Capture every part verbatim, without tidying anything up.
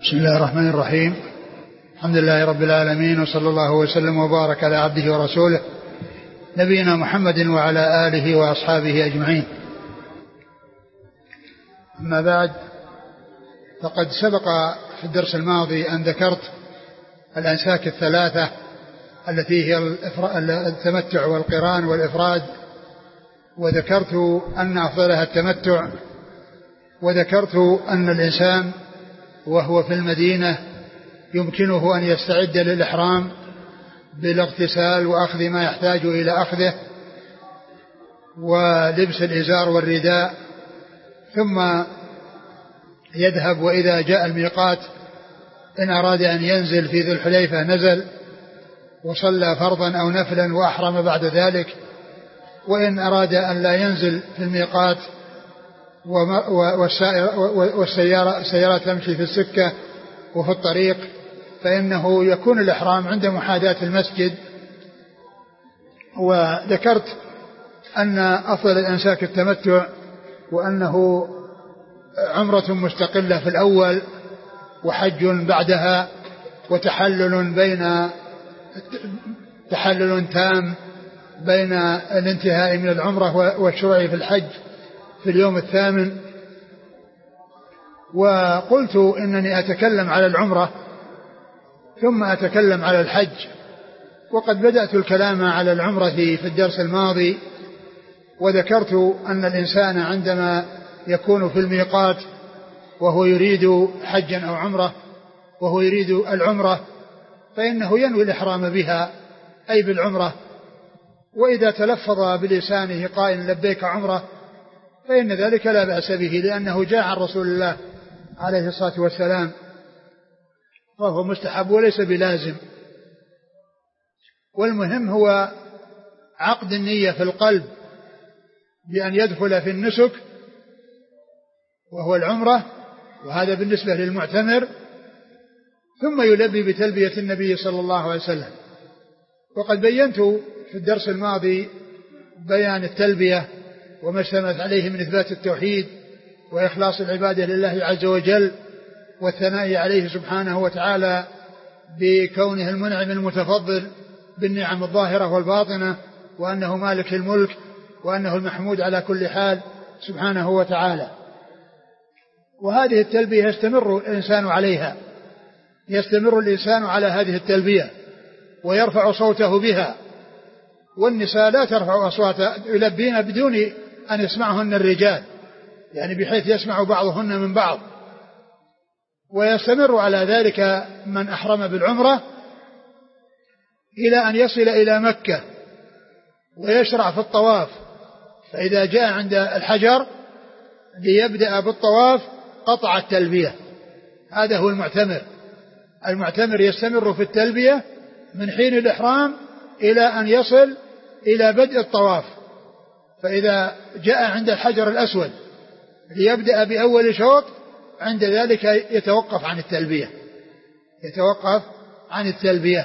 بسم الله الرحمن الرحيم. الحمد لله رب العالمين، وصلى الله وسلم وبارك على عبده ورسوله نبينا محمد وعلى آله وأصحابه أجمعين. أما بعد، فقد سبق في الدرس الماضي أن ذكرت الأنساك الثلاثة التي هي التمتع والقران والإفراد، وذكرت أن أفضلها التمتع، وذكرت أن الإنسان وهو في المدينة يمكنه أن يستعد للإحرام بالاغتسال وأخذ ما يحتاج إلى أخذه ولبس الإزار والرداء، ثم يذهب وإذا جاء الميقات إن أراد أن ينزل في ذي الحليفة نزل وصلى فرضا أو نفلا وأحرم بعد ذلك، وإن أراد أن لا ينزل في الميقات والسيارة تمشي في السكة وفي الطريق فإنه يكون الإحرام عند محاذاة المسجد. وذكرت أن أفضل الأنساك التمتع، وأنه عمرة مستقلة في الأول وحج بعدها وتحلل بين تحلل تام بين الانتهاء من العمرة والشروع في الحج في اليوم الثامن. وقلت إنني أتكلم على العمرة ثم أتكلم على الحج، وقد بدأت الكلام على العمرة في الدرس الماضي، وذكرت أن الإنسان عندما يكون في الميقات وهو يريد حجا أو عمرة وهو يريد العمرة فإنه ينوي الإحرام بها أي بالعمرة، وإذا تلفظ بلسانه قائل لبيك عمرة فإن ذلك لا بأس به، لأنه جاء عن رسول الله عليه الصلاة والسلام، وهو مستحب وليس بلازم. والمهم هو عقد النية في القلب بأن يدخل في النسك وهو العمرة، وهذا بالنسبة للمعتمر، ثم يلبي بتلبية النبي صلى الله عليه وسلم. وقد بينت في الدرس الماضي بيان التلبية وما اشتملت عليه من إثبات التوحيد وإخلاص العبادة لله عز وجل والثناء عليه سبحانه وتعالى بكونه المنعم المتفضل بالنعم الظاهرة والباطنة، وأنه مالك الملك، وأنه المحمود على كل حال سبحانه وتعالى. وهذه التلبية يستمر الإنسان عليها، يستمر الإنسان على هذه التلبية ويرفع صوته بها، والنساء لا ترفع أصواتها، يلبين بدون أن يسمعهن الرجال، يعني بحيث يسمع بعضهن من بعض. ويستمر على ذلك من أحرم بالعمرة إلى أن يصل إلى مكة ويشرع في الطواف، فإذا جاء عند الحجر ليبدأ بالطواف قطع التلبية. هذا هو المعتمر. المعتمر يستمر في التلبية من حين الإحرام إلى أن يصل إلى بدء الطواف، فإذا جاء عند الحجر الأسود ليبدأ بأول شوط عند ذلك يتوقف عن التلبية يتوقف عن التلبية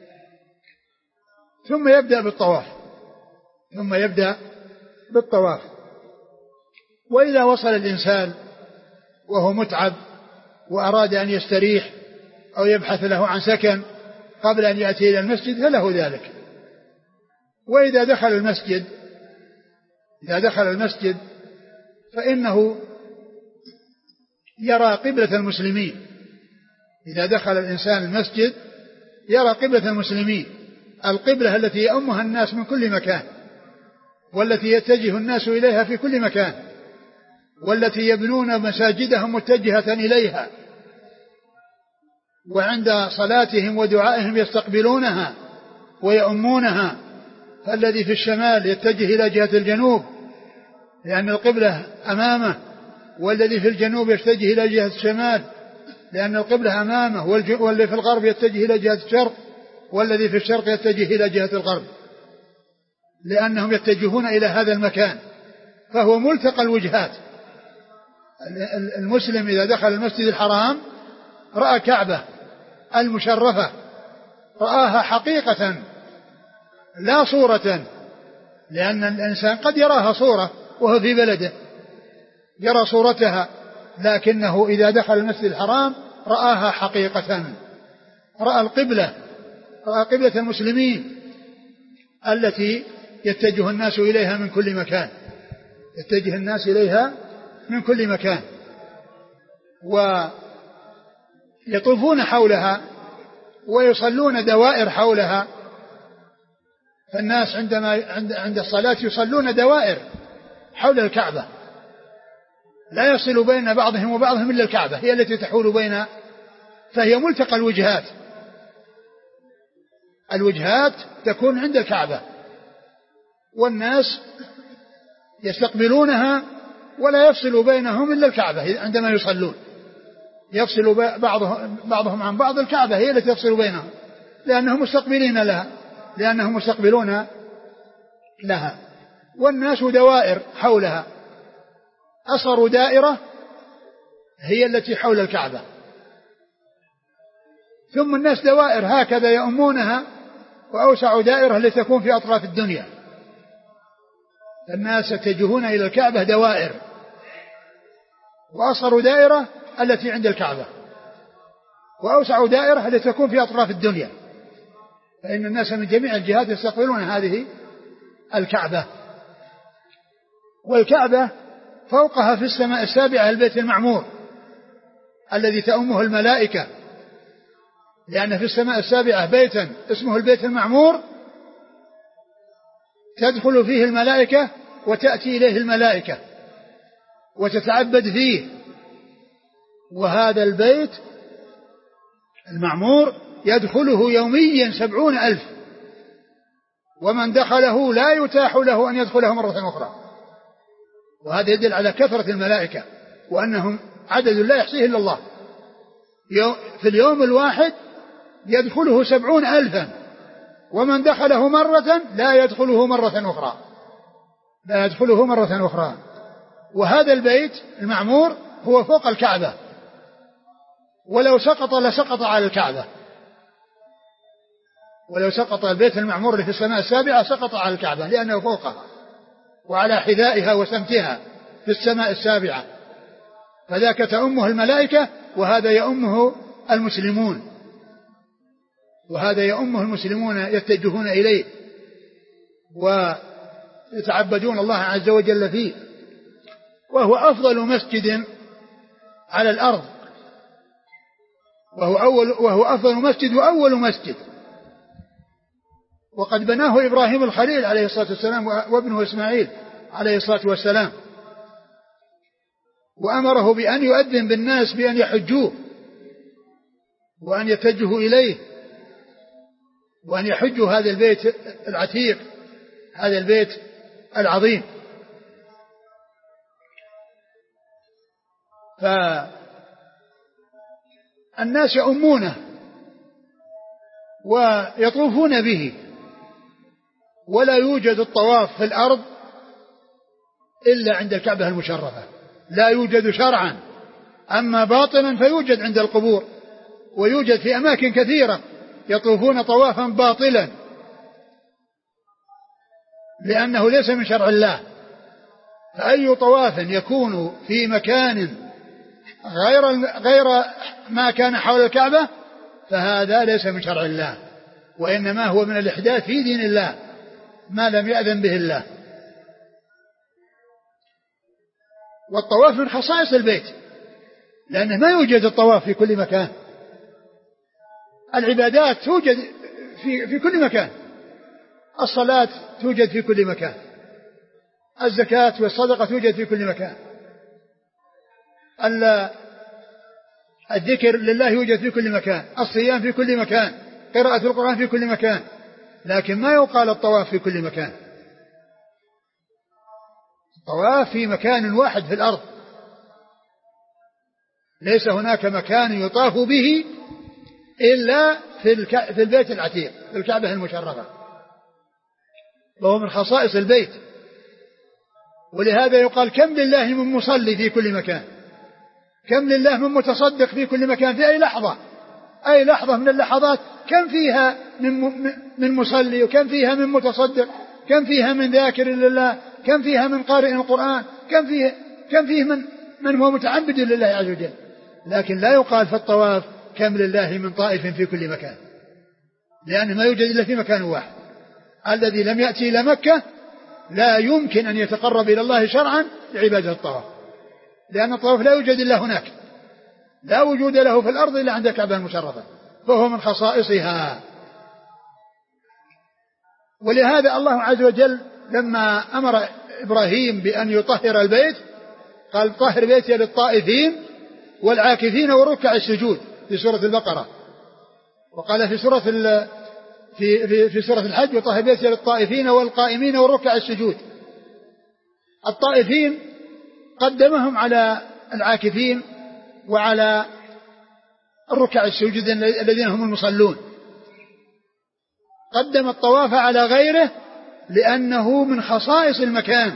ثم يبدأ بالطواف ثم يبدأ بالطواف. وإذا وصل الإنسان وهو متعب وأراد أن يستريح أو يبحث له عن سكن قبل أن يأتي إلى المسجد فله ذلك. وإذا دخل المسجد إذا دخل المسجد فإنه يرى قبلة المسلمين. إذا دخل الإنسان المسجد يرى قبلة المسلمين، القبلة التي يؤمها الناس من كل مكان، والتي يتجه الناس إليها في كل مكان، والتي يبنون مساجدهم متجهة إليها، وعند صلاتهم ودعائهم يستقبلونها ويؤمونها. فالذي في الشمال يتجه إلى جهة الجنوب لأن القبلة أمامه، والذي في الجنوب يتجه إلى جهة الشمال لأن القبلة أمامه، والذي في الغرب يتجه إلى جهة الشرق، والذي في الشرق يتجه إلى جهة الغرب، لأنهم يتجهون إلى هذا المكان، فهو ملتقى الوجهات. المسلم إذا دخل المسجد الحرام رأى كعبة المشرفة، رآها حقيقة لا صورة، لأن الإنسان قد يراها صورة وهو في بلده يرى صورتها، لكنه إذا دخل المسجد الحرام رآها حقيقة، رأى القبلة، رأى قبلة المسلمين التي يتجه الناس إليها من كل مكان، يتجه الناس إليها من كل مكان، ويطوفون حولها ويصلون دوائر حولها. فالناس عندما عند عند الصلاة يصلون دوائر حول الكعبة، لا يصل بين بعضهم وبعضهم إلا الكعبة، هي التي تحول بين، فهي ملتقى الوجهات، الوجهات تكون عند الكعبة، والناس يستقبلونها ولا يفصل بينهم إلا الكعبة. عندما يصلون يفصل بعضهم بعضهم عن بعض، الكعبة هي التي تفصل بينهم، لأنهم مستقبلين لها، لأنهم مستقبلون لها، والناس دوائر حولها. أصغر دائرة هي التي حول الكعبة، ثم الناس دوائر هكذا يؤمونها، وأوسع دائرة لتكون في أطراف الدنيا. الناس يتجهون إلى الكعبة دوائر، وأصغر دائرة التي عند الكعبة، وأوسع دائرة التي تكون في أطراف الدنيا، فإن الناس من جميع الجهات يستقبلون هذه الكعبة. والكعبة فوقها في السماء السابعة البيت المعمور الذي تأمه الملائكة، لأن في السماء السابعة بيتا اسمه البيت المعمور تدخل فيه الملائكة وتأتي إليه الملائكة وتتعبد فيه. وهذا البيت المعمور يدخله يوميا سبعون ألف، ومن دخله لا يتاح له أن يدخله مرة أخرى. وهذا يدل على كثرة الملائكة، وأنهم عدد لا يحصيه إلا الله. في اليوم الواحد يدخله سبعون ألفا، ومن دخله مرة لا يدخله مرة أخرى، لا يدخله مرة أخرى. وهذا البيت المعمور هو فوق الكعبة، ولو سقط لسقط على الكعبة، ولو سقط البيت المعمور اللي في السماء السابعة سقط على الكعبة، لأنه فوقها وعلى حذائها وسمتها في السماء السابعة. فذاك تأمه الملائكة، وهذا يأمه المسلمون، وهذا يأمه المسلمون يتجهون إليه ويتعبدون الله عز وجل فيه. وهو أفضل مسجد على الأرض، وهو, أول وهو أفضل مسجد وأول مسجد، وقد بناه إبراهيم الخليل عليه الصلاة والسلام وابنه إسماعيل عليه الصلاة والسلام، وأمره بأن يؤذن بالناس بأن يحجوه وأن يتجهوا إليه وأن يحجوا هذا البيت العتيق، هذا البيت العظيم. فالناس يؤمونه ويطوفون به، ولا يوجد الطواف في الأرض إلا عند الكعبة المشرفة، لا يوجد شرعا. أما باطنا فيوجد عند القبور، ويوجد في أماكن كثيرة يطوفون طوافا باطلا، لأنه ليس من شرع الله. فأي طواف يكون في مكان غير غير ما كان حول الكعبة فهذا ليس من شرع الله، وإنما هو من الإحداث في دين الله ما لم يأذن به الله. والطواف من خصائص البيت، لأنه ما يوجد الطواف في كل مكان. العبادات توجد في, في كل مكان، الصلاة توجد في كل مكان، الزكاة والصدقة توجد في كل مكان، الذكر لله يوجد في كل مكان، الصيام في كل مكان، قراءة القرآن في كل مكان، لكن ما يقال الطواف في كل مكان. الطواف في مكان واحد في الأرض، ليس هناك مكان يطاف به إلا في, الك... في البيت العتيق، في الكعبة المشرفة، وهو من خصائص البيت. ولهذا يقال كم لله من مصلي في كل مكان، كم لله من متصدق في كل مكان، في أي لحظة، أي لحظة من اللحظات كم فيها من, من مصلي، وكم فيها من متصدق، كم فيها من ذاكر لله، كم فيها من قارئ القرآن، كم فيه, كم فيه من, من هو متعبد لله عز وجل. لكن لا يقال في الطواف كم لله من طائف في كل مكان، لأن ما يوجد إلا في مكان واحد. الذي لم يأتي إلى مكة لا يمكن أن يتقرب إلى الله شرعا بعبادة الطواف، لأن الطواف لا يوجد إلا هناك، لا وجود له في الأرض إلا عند الكعبة المشرفة، فهو من خصائصها. ولهذا الله عز وجل لما أمر إبراهيم بأن يطهر البيت قال طهر بيتي للطائفين والعاكفين والركع السجود في سورة البقرة، وقال في سورة في في في سورة الحج وطهر بيتي للطائفين والقائمين والركع السجود. الطائفين قدمهم على العاكفين وعلى الركع السجود الذين هم المصلون، قدم الطواف على غيره لأنه من خصائص المكان،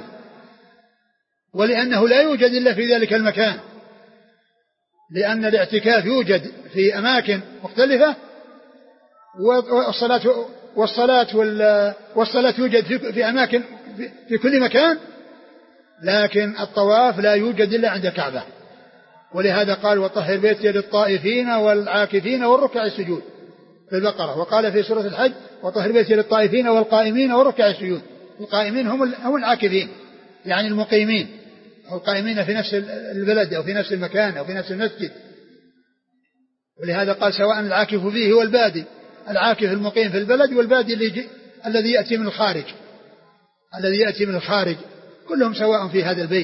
ولأنه لا يوجد إلا في ذلك المكان، لأن الاعتكاف يوجد في أماكن مختلفة، والصلاة والصلاة والصلاة يوجد في أماكن في كل مكان، لكن الطواف لا يوجد إلا عند الكعبة. ولهذا قال وطهر بيتي للطائفين والعاكفين والركع السجود في البقرة، وقال في سورة الحج وطهر بيتي للطائفين والقائمين والركع السجود. القائمين هم هم العاكفين يعني المقيمين، أو القائمين في نفس البلد أو في نفس المكان أو في نفس المسجد. ولهذا قال سواء العاكف فيه والبادي، العاكف المقيم في البلد والبادي اللي الذي يأتي من الخارج الذي يأتي من الخارج كلهم سواء في هذا البيت.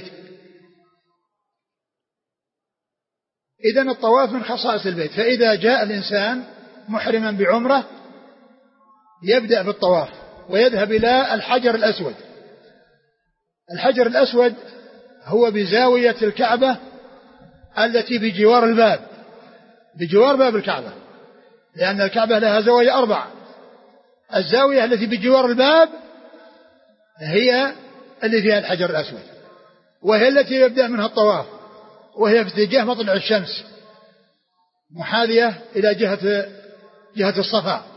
إذن الطواف من خصائص البيت. فإذا جاء الإنسان محرما بعمرة يبدأ بالطواف ويذهب إلى الحجر الأسود. الحجر الأسود هو بزاوية الكعبة التي بجوار الباب، بجوار باب الكعبة، لأن الكعبة لها زوايا أربعة. الزاوية التي بجوار الباب هي اللي فيها الحجر الأسود، وهي التي يبدأ منها الطواف، وهي في اتجاه مطلع الشمس محاذية إلى جهة جهة الصفا.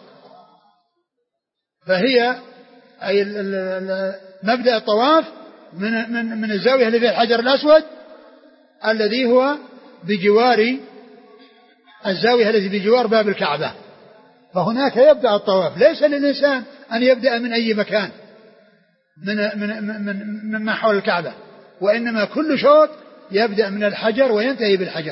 فهي أي مبدأ الطواف من من من الزاوية اللي فيها الحجر الأسود الذي هو بجوار الزاوية التي بجوار باب الكعبة. فهناك يبدأ الطواف. ليس للإنسان أن يبدأ من أي مكان من من من مما حول الكعبة، وإنما كل شوط يبدأ من الحجر وينتهي بالحجر.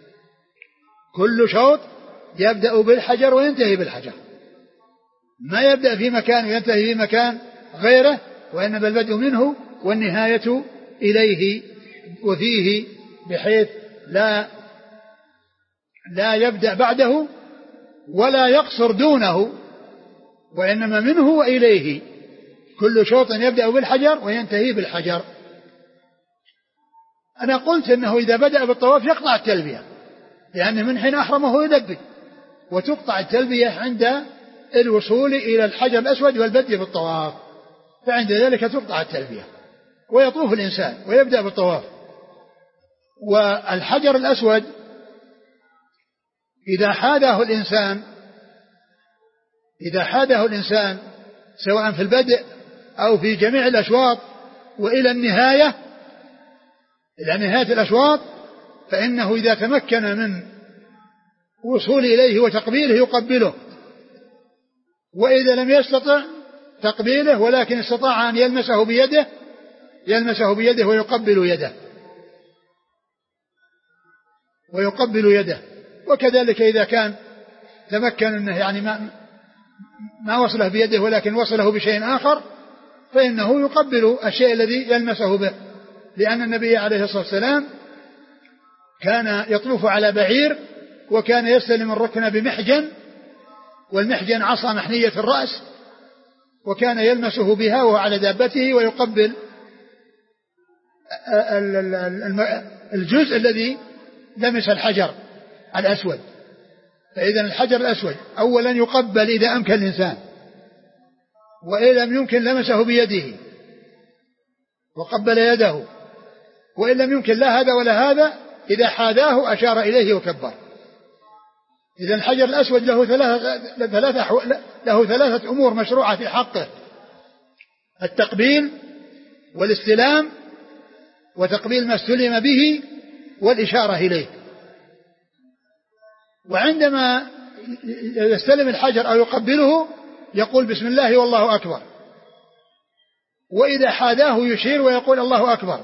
كل شوط يبدأ بالحجر وينتهي بالحجر، ما يبدأ في مكان وينتهي في مكان غيره، وإنما البدء منه والنهاية إليه وفيه، بحيث لا لا يبدأ بعده ولا يقصر دونه، وإنما منه وإليه. كل شوط يبدأ بالحجر وينتهي بالحجر. أنا قلت إنه إذا بدأ بالطواف يقطع التلبية، لأنه من حين أحرمه يلبي، وتقطع التلبية عند الوصول إلى الحجر الأسود والبدء بالطواف، فعند ذلك تقطع التلبية ويطوف الإنسان ويبدأ بالطواف. والحجر الأسود إذا حاذه الإنسان إذا حاذه الإنسان سواء في البدء أو في جميع الأشواط وإلى النهاية إلى نهاية الأشواط، فإنه إذا تمكن من وصول إليه وتقبيله يقبله، وإذا لم يستطع تقبيله ولكن استطاع أن يلمسه بيده يلمسه بيده ويقبل يده ويقبل يده. وكذلك إذا كان تمكن أنه يعني ما, ما وصله بيده ولكن وصله بشيء آخر، فإنه يقبل الشيء الذي يلمسه به، لأن النبي عليه الصلاة والسلام كان يطوف على بعير، وكان يستلم الركن بمحجن، والمحجن عصا محنية الرأس، وكان يلمسه بها وهو على دابته ويقبل الجزء الذي لمس الحجر الأسود. فإذا الحجر الأسود أولا يقبل إذا أمكن الإنسان، وإن لم يمكن لمسه بيده وقبل يده، وإن لم يمكن لا هذا ولا هذا إذا حاذاه أشار إليه وكبر. إذا الحجر الأسود له ثلاثة, ثلاثة, له ثلاثة أمور مشروعة في حقه: التقبيل والاستلام وتقبيل ما استلم به والإشارة إليه. وعندما يستلم الحجر أو يقبله يقول بسم الله والله أكبر، وإذا حاذاه يشير ويقول الله أكبر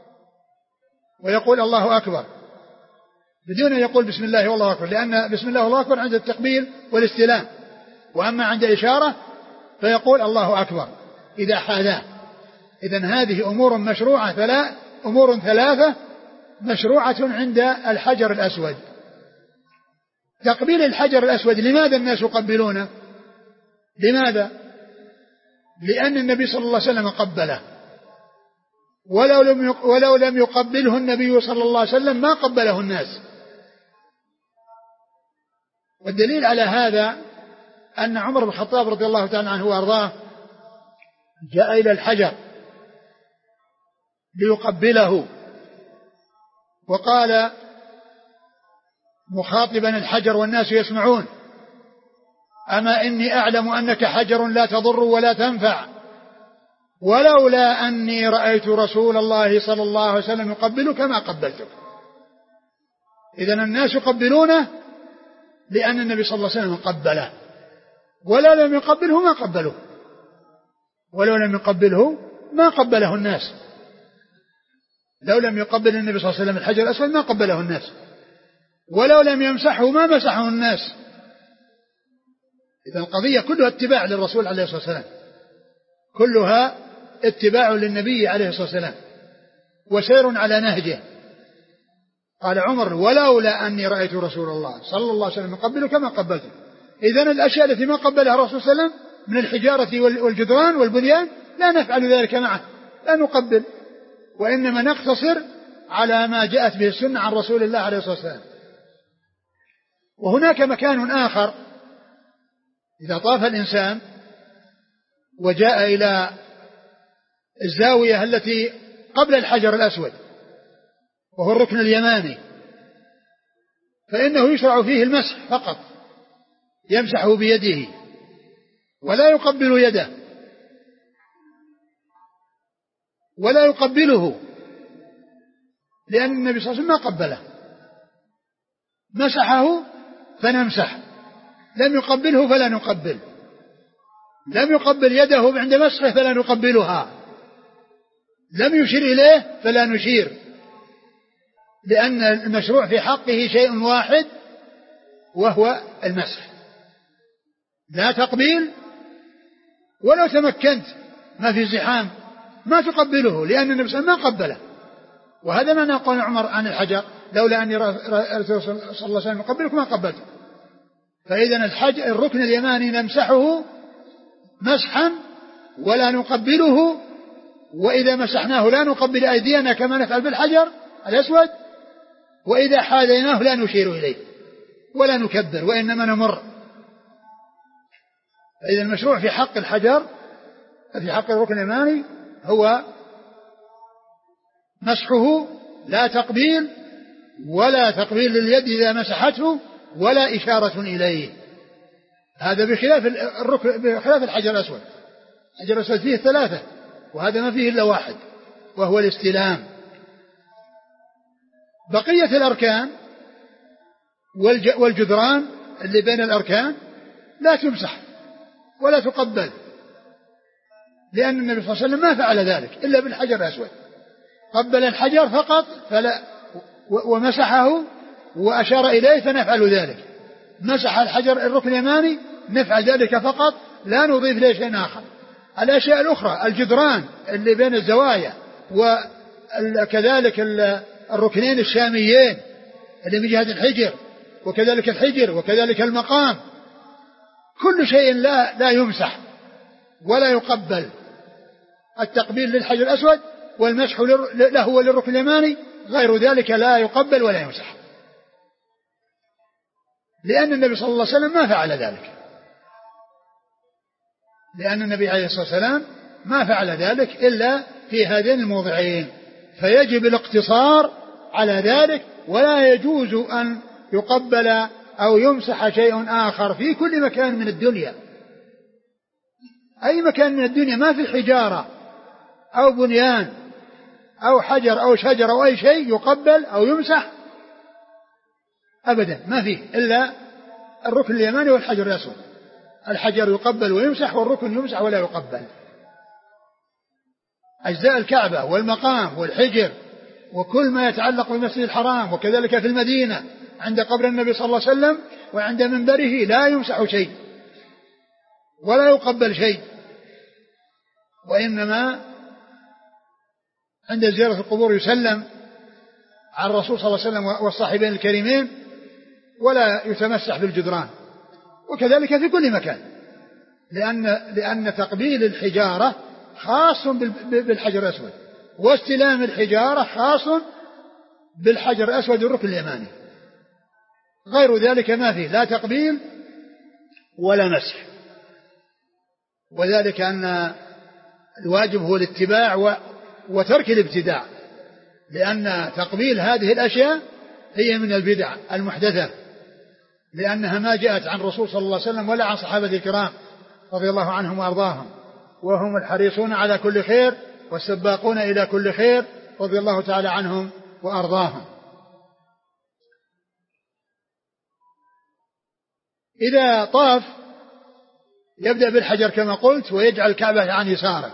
ويقول الله أكبر بدون أن يقول بسم الله والله أكبر، لأن بسم الله والله أكبر عند التقبيل والاستلام، وأما عند إشارة فيقول الله أكبر إذا حاذاه. إذن هذه أمور مشروعة ثلاث أمور ثلاثة مشروعة عند الحجر الأسود. تقبيل الحجر الأسود لماذا الناس يقبلونه؟ لماذا؟ لأن النبي صلى الله عليه وسلم قبله، ولو لم ولو لم يقبله النبي صلى الله عليه وسلم ما قبله الناس. والدليل على هذا أن عمر بن الخطاب رضي الله تعالى عنه وأرضاه جاء إلى الحجر ليقبله، وقال مخاطبا الحجر والناس يسمعون: أما إني أعلم أنك حجر لا تضر ولا تنفع، ولولا أني رأيت رسول الله صلى الله عليه وسلم يقبلك ما قبلتك. إذن الناس يقبلونه لأن النبي صلى الله عليه وسلم قبله، ولا لم يقبله ما قبله، ولو لم يقبله ما قبله الناس. لو لم يقبل النبي صلى الله عليه وسلم الحجر الأسود ما قبله الناس، ولو لم يمسحه ما مسحه الناس. إذن القضية كلها اتباع للرسول عليه الصلاة والسلام، كلها اتباع للنبي عليه الصلاة والسلام وسير على نهجه. قال عمر: ولولا أني رأيت رسول الله صلى الله عليه وسلم يقبله كما قبلته. إذن الأشياء التي ما قبلها الرسول صلى الله عليه وسلم من الحجارة والجدران والبنيان لا نفعل ذلك معه، لا نقبل، وإنما نقتصر على ما جاءت به السنة عن رسول الله عليه الصلاة والسلام. وهناك مكان آخر إذا طاف الإنسان وجاء إلى الزاوية التي قبل الحجر الأسود وهو الركن اليماني، فإنه يشرع فيه المسح فقط، يمسحه بيده ولا يقبل يده ولا يقبله، لأن النبي صلى الله عليه وسلم ما قبله، مسحه فنمسح، لم يقبله فلا نقبل، لم يقبل يده عند مسحه فلا نقبلها، لم يشير إليه فلا نشير، لأن المشروع في حقه شيء واحد وهو المسح، لا تقبيل، ولو تمكنت ما في زحام ما تقبله، لأن النبي صلى الله عليه وسلم ما قبله. وهذا ما نقول عمر عن الحجر: لولا أني رسول صلى الله عليه وسلم يقبلك ما قبلته. فإذا الحجر الركن اليماني نمسحه مسحا ولا نقبله، وإذا مسحناه لا نقبل أيدينا كما نفعل بالحجر الأسود، وإذا حاذيناه لا نشير إليه ولا نكبر وإنما نمر. فإذا المشروع في حق الحجر في حق الركن اليماني هو مسحه، لا تقبيل، ولا تقبيل لليد إذا مسحته، ولا إشارة إليه. هذا بخلاف الركن بخلاف الحجر الأسود. الحجر الأسود فيه ثلاثة وهذا ما فيه إلا واحد وهو الاستلام. بقية الأركان والجدران اللي بين الأركان لا تمسح ولا تقبل، لأن النبي صلى الله عليه وسلم ما فعل ذلك إلا بالحجر الأسود، قبل الحجر فقط فلا ومسحه وأشار إليه فنفعل ذلك، مسح الحجر الركن اليماني نفعل ذلك فقط، لا نضيف إليه شيء آخر. الأشياء الأخرى الجدران اللي بين الزوايا وكذلك الركنين الشاميين اللي من جهة الحجر وكذلك الحجر وكذلك المقام، كل شيء لا لا يمسح ولا يقبل. التقبيل للحجر الأسود والمسح له وللركن اليماني، غير ذلك لا يقبل ولا يمسح، لأن النبي صلى الله عليه وسلم ما فعل ذلك، لأن النبي عليه الصلاة والسلام ما فعل ذلك إلا في هذين الموضعين، فيجب الاقتصار على ذلك، ولا يجوز أن يقبل أو يمسح شيء آخر في كل مكان من الدنيا. أي مكان من الدنيا ما في حجارة أو بنيان أو حجر أو شجر أو أي شيء يقبل أو يمسح، أبدا ما فيه إلا الركن اليماني والحجر الأسود. الحجر يقبل ويمسح والركن يمسح ولا يقبل. أجزاء الكعبة والمقام والحجر وكل ما يتعلق بالمسجد الحرام وكذلك في المدينة عند قبر النبي صلى الله عليه وسلم وعند منبره لا يمسح شيء ولا يقبل شيء، وإنما عند زيارة القبور يسلم على الرسول صلى الله عليه وسلم والصاحبين الكريمين ولا يتمسح بالجدران، وكذلك في كل مكان، لأن, لأن تقبيل الحجارة خاص بالحجر الأسود، واستلام الحجارة خاص بالحجر الأسود والركن اليماني، غير ذلك ما فيه لا تقبيل ولا مسح. وذلك أن الواجب هو الاتباع وترك الابتداع، لأن تقبيل هذه الأشياء هي من البدع المحدثة، لأنها ما جاءت عن الرسول صلى الله عليه وسلم ولا عن صحابة الكرام رضي الله عنهم وأرضاهم، وهم الحريصون على كل خير والسباقون إلى كل خير رضي الله تعالى عنهم وأرضاهم. إذا طاف يبدأ بالحجر كما قلت ويجعل الكعبة عن يساره،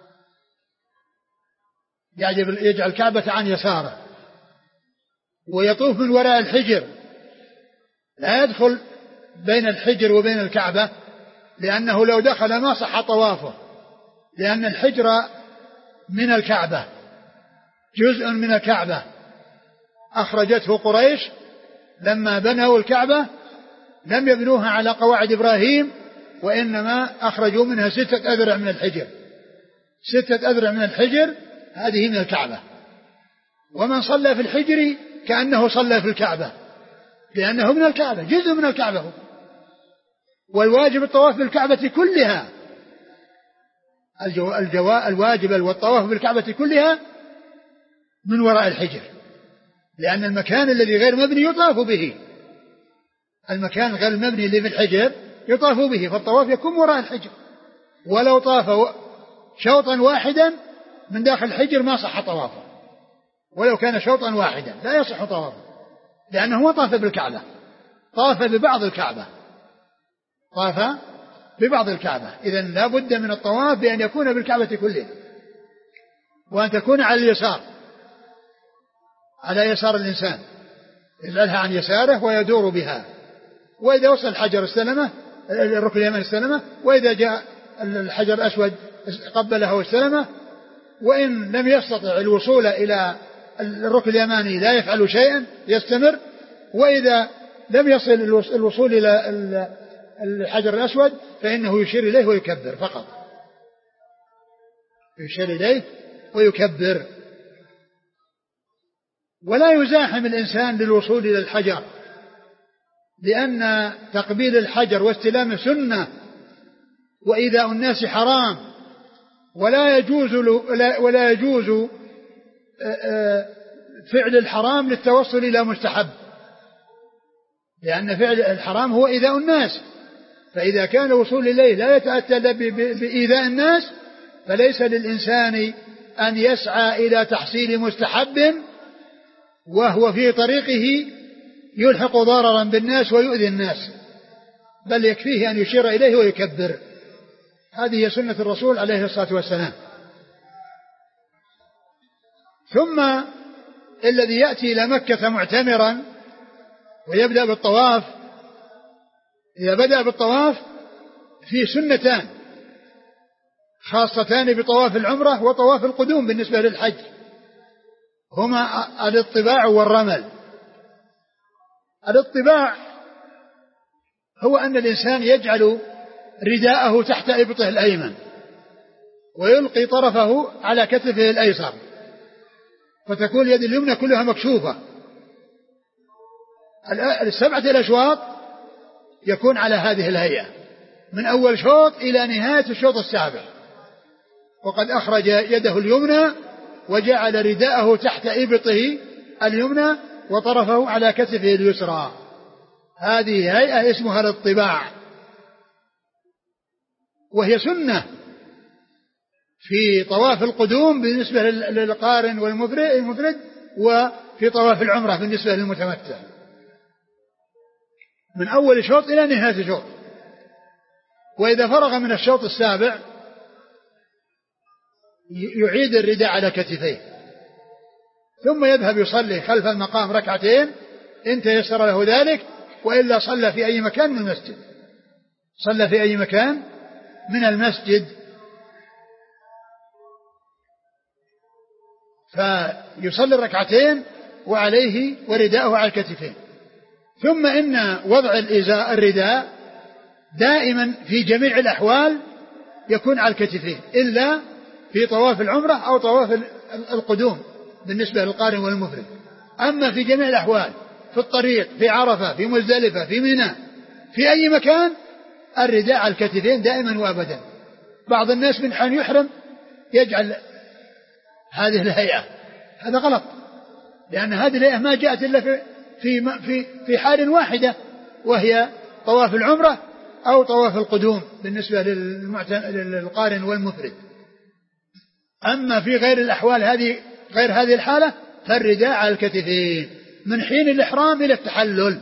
يجعل الكعبة عن يساره ويطوف من وراء الحجر، لا يدخل بين الحجر وبين الكعبة، لأنه لو دخل ما صح طوافه، لأن الحجر من الكعبة جزء من الكعبة، أخرجته قريش لما بنوا الكعبة لم يبنوها على قواعد إبراهيم، وإنما أخرجوا منها ستة أذرع من الحجر، ستة أذرع من الحجر هذه من الكعبة، ومن صلى في الحجر كأنه صلى في الكعبة، لأنه من الكعبة جزء من الكعبة، والواجب الطواف بالكعبة كلها، الجو... الجو... الواجب والطواف بالكعبة كلها من وراء الحجر، لأن المكان الذي غير مبني يطاف به، المكان غير المبني اللي في الحجر يطاف به، فالطواف يكون وراء الحجر، ولو طاف شوطا واحدا من داخل الحجر ما صح طوافه، ولو كان شوطا واحدا لا يصح طوافه، لأنه ما طاف بالكعبة، طاف ببعض الكعبة، طاف ببعض الكعبة. إذن لا بد من الطواف بأن يكون بالكعبة كلها، وأن تكون على اليسار، على يسار الإنسان، يجعلها عن يساره ويدور بها، وإذا وصل الحجر استلمه، الركن اليماني استلمه، وإذا جاء الحجر الأسود قبله واستلمه، وإن لم يستطع الوصول إلى الركن اليماني لا يفعل شيئا يستمر، وإذا لم يصل الوصول إلى الحجر الأسود فإنه يشير إليه ويكبر فقط، يشير إليه ويكبر، ولا يزاحم الإنسان للوصول إلى الحجر، لأن تقبيل الحجر واستلامه سنة، وإيذاء الناس حرام، ولا يجوز ولا يجوز فعل الحرام للتوصل إلى مستحب، لأن فعل الحرام هو إيذاء الناس، فإذا كان الوصول إليه لا يتأتى بإيذاء الناس فليس للإنسان أن يسعى إلى تحصيل مستحب وهو في طريقه يلحق ضررا بالناس ويؤذي الناس، بل يكفيه أن يشير إليه ويكبر. هذه هي سنة الرسول عليه الصلاة والسلام. ثم الذي يأتي إلى مكة معتمرا ويبدأ بالطواف، إذا بدأ بالطواف في سنتان خاصتان بطواف العمرة وطواف القدوم بالنسبة للحج، هما الاطباع والرمل. الاطباع هو أن الإنسان يجعل رداءه تحت إبطه الأيمن ويلقي طرفه على كتفه الأيسر، فتكون اليد اليمنى كلها مكشوفة. السبعة الأشواط يكون على هذه الهيئة من أول شوط إلى نهاية الشوط السابع، وقد أخرج يده اليمنى وجعل رداءه تحت إبطه اليمنى وطرفه على كتفه اليسرى. هذه هيئة اسمها الاطباع، وهي سنة في طواف القدوم بالنسبة للقارن والمفرد، وفي طواف العمرة بالنسبة للمتمتع. من أول شوط إلى نهاية شوط. وإذا فرغ من الشوط السابع يعيد الرداء على كتفيه، ثم يذهب يصلي خلف المقام ركعتين إن تيسر له ذلك، وإلا صلى في أي مكان من المسجد، صلى في أي مكان من المسجد. فيصلي الركعتين وعليه ورداءه على الكتفين. ثم إن وضع الإزاء الرداء دائما في جميع الأحوال يكون على الكتفين، إلا في طواف العمرة أو طواف القدوم بالنسبة للقارن والمفرد. أما في جميع الأحوال، في الطريق، في عرفة، في مزدلفة، في منى، في أي مكان، الرداء على الكتفين دائما وأبدا. بعض الناس من حين يحرم يجعل هذه الهيئة، هذا غلط، لأن هذه الهيئة ما جاءت إلا في في في في حال واحدة، وهي طواف العمرة أو طواف القدوم بالنسبة للقارن والمفرد. أما في غير الأحوال هذه، غير هذه الحالة، فالرداء على الكتفين من حين الإحرام إلى التحلل،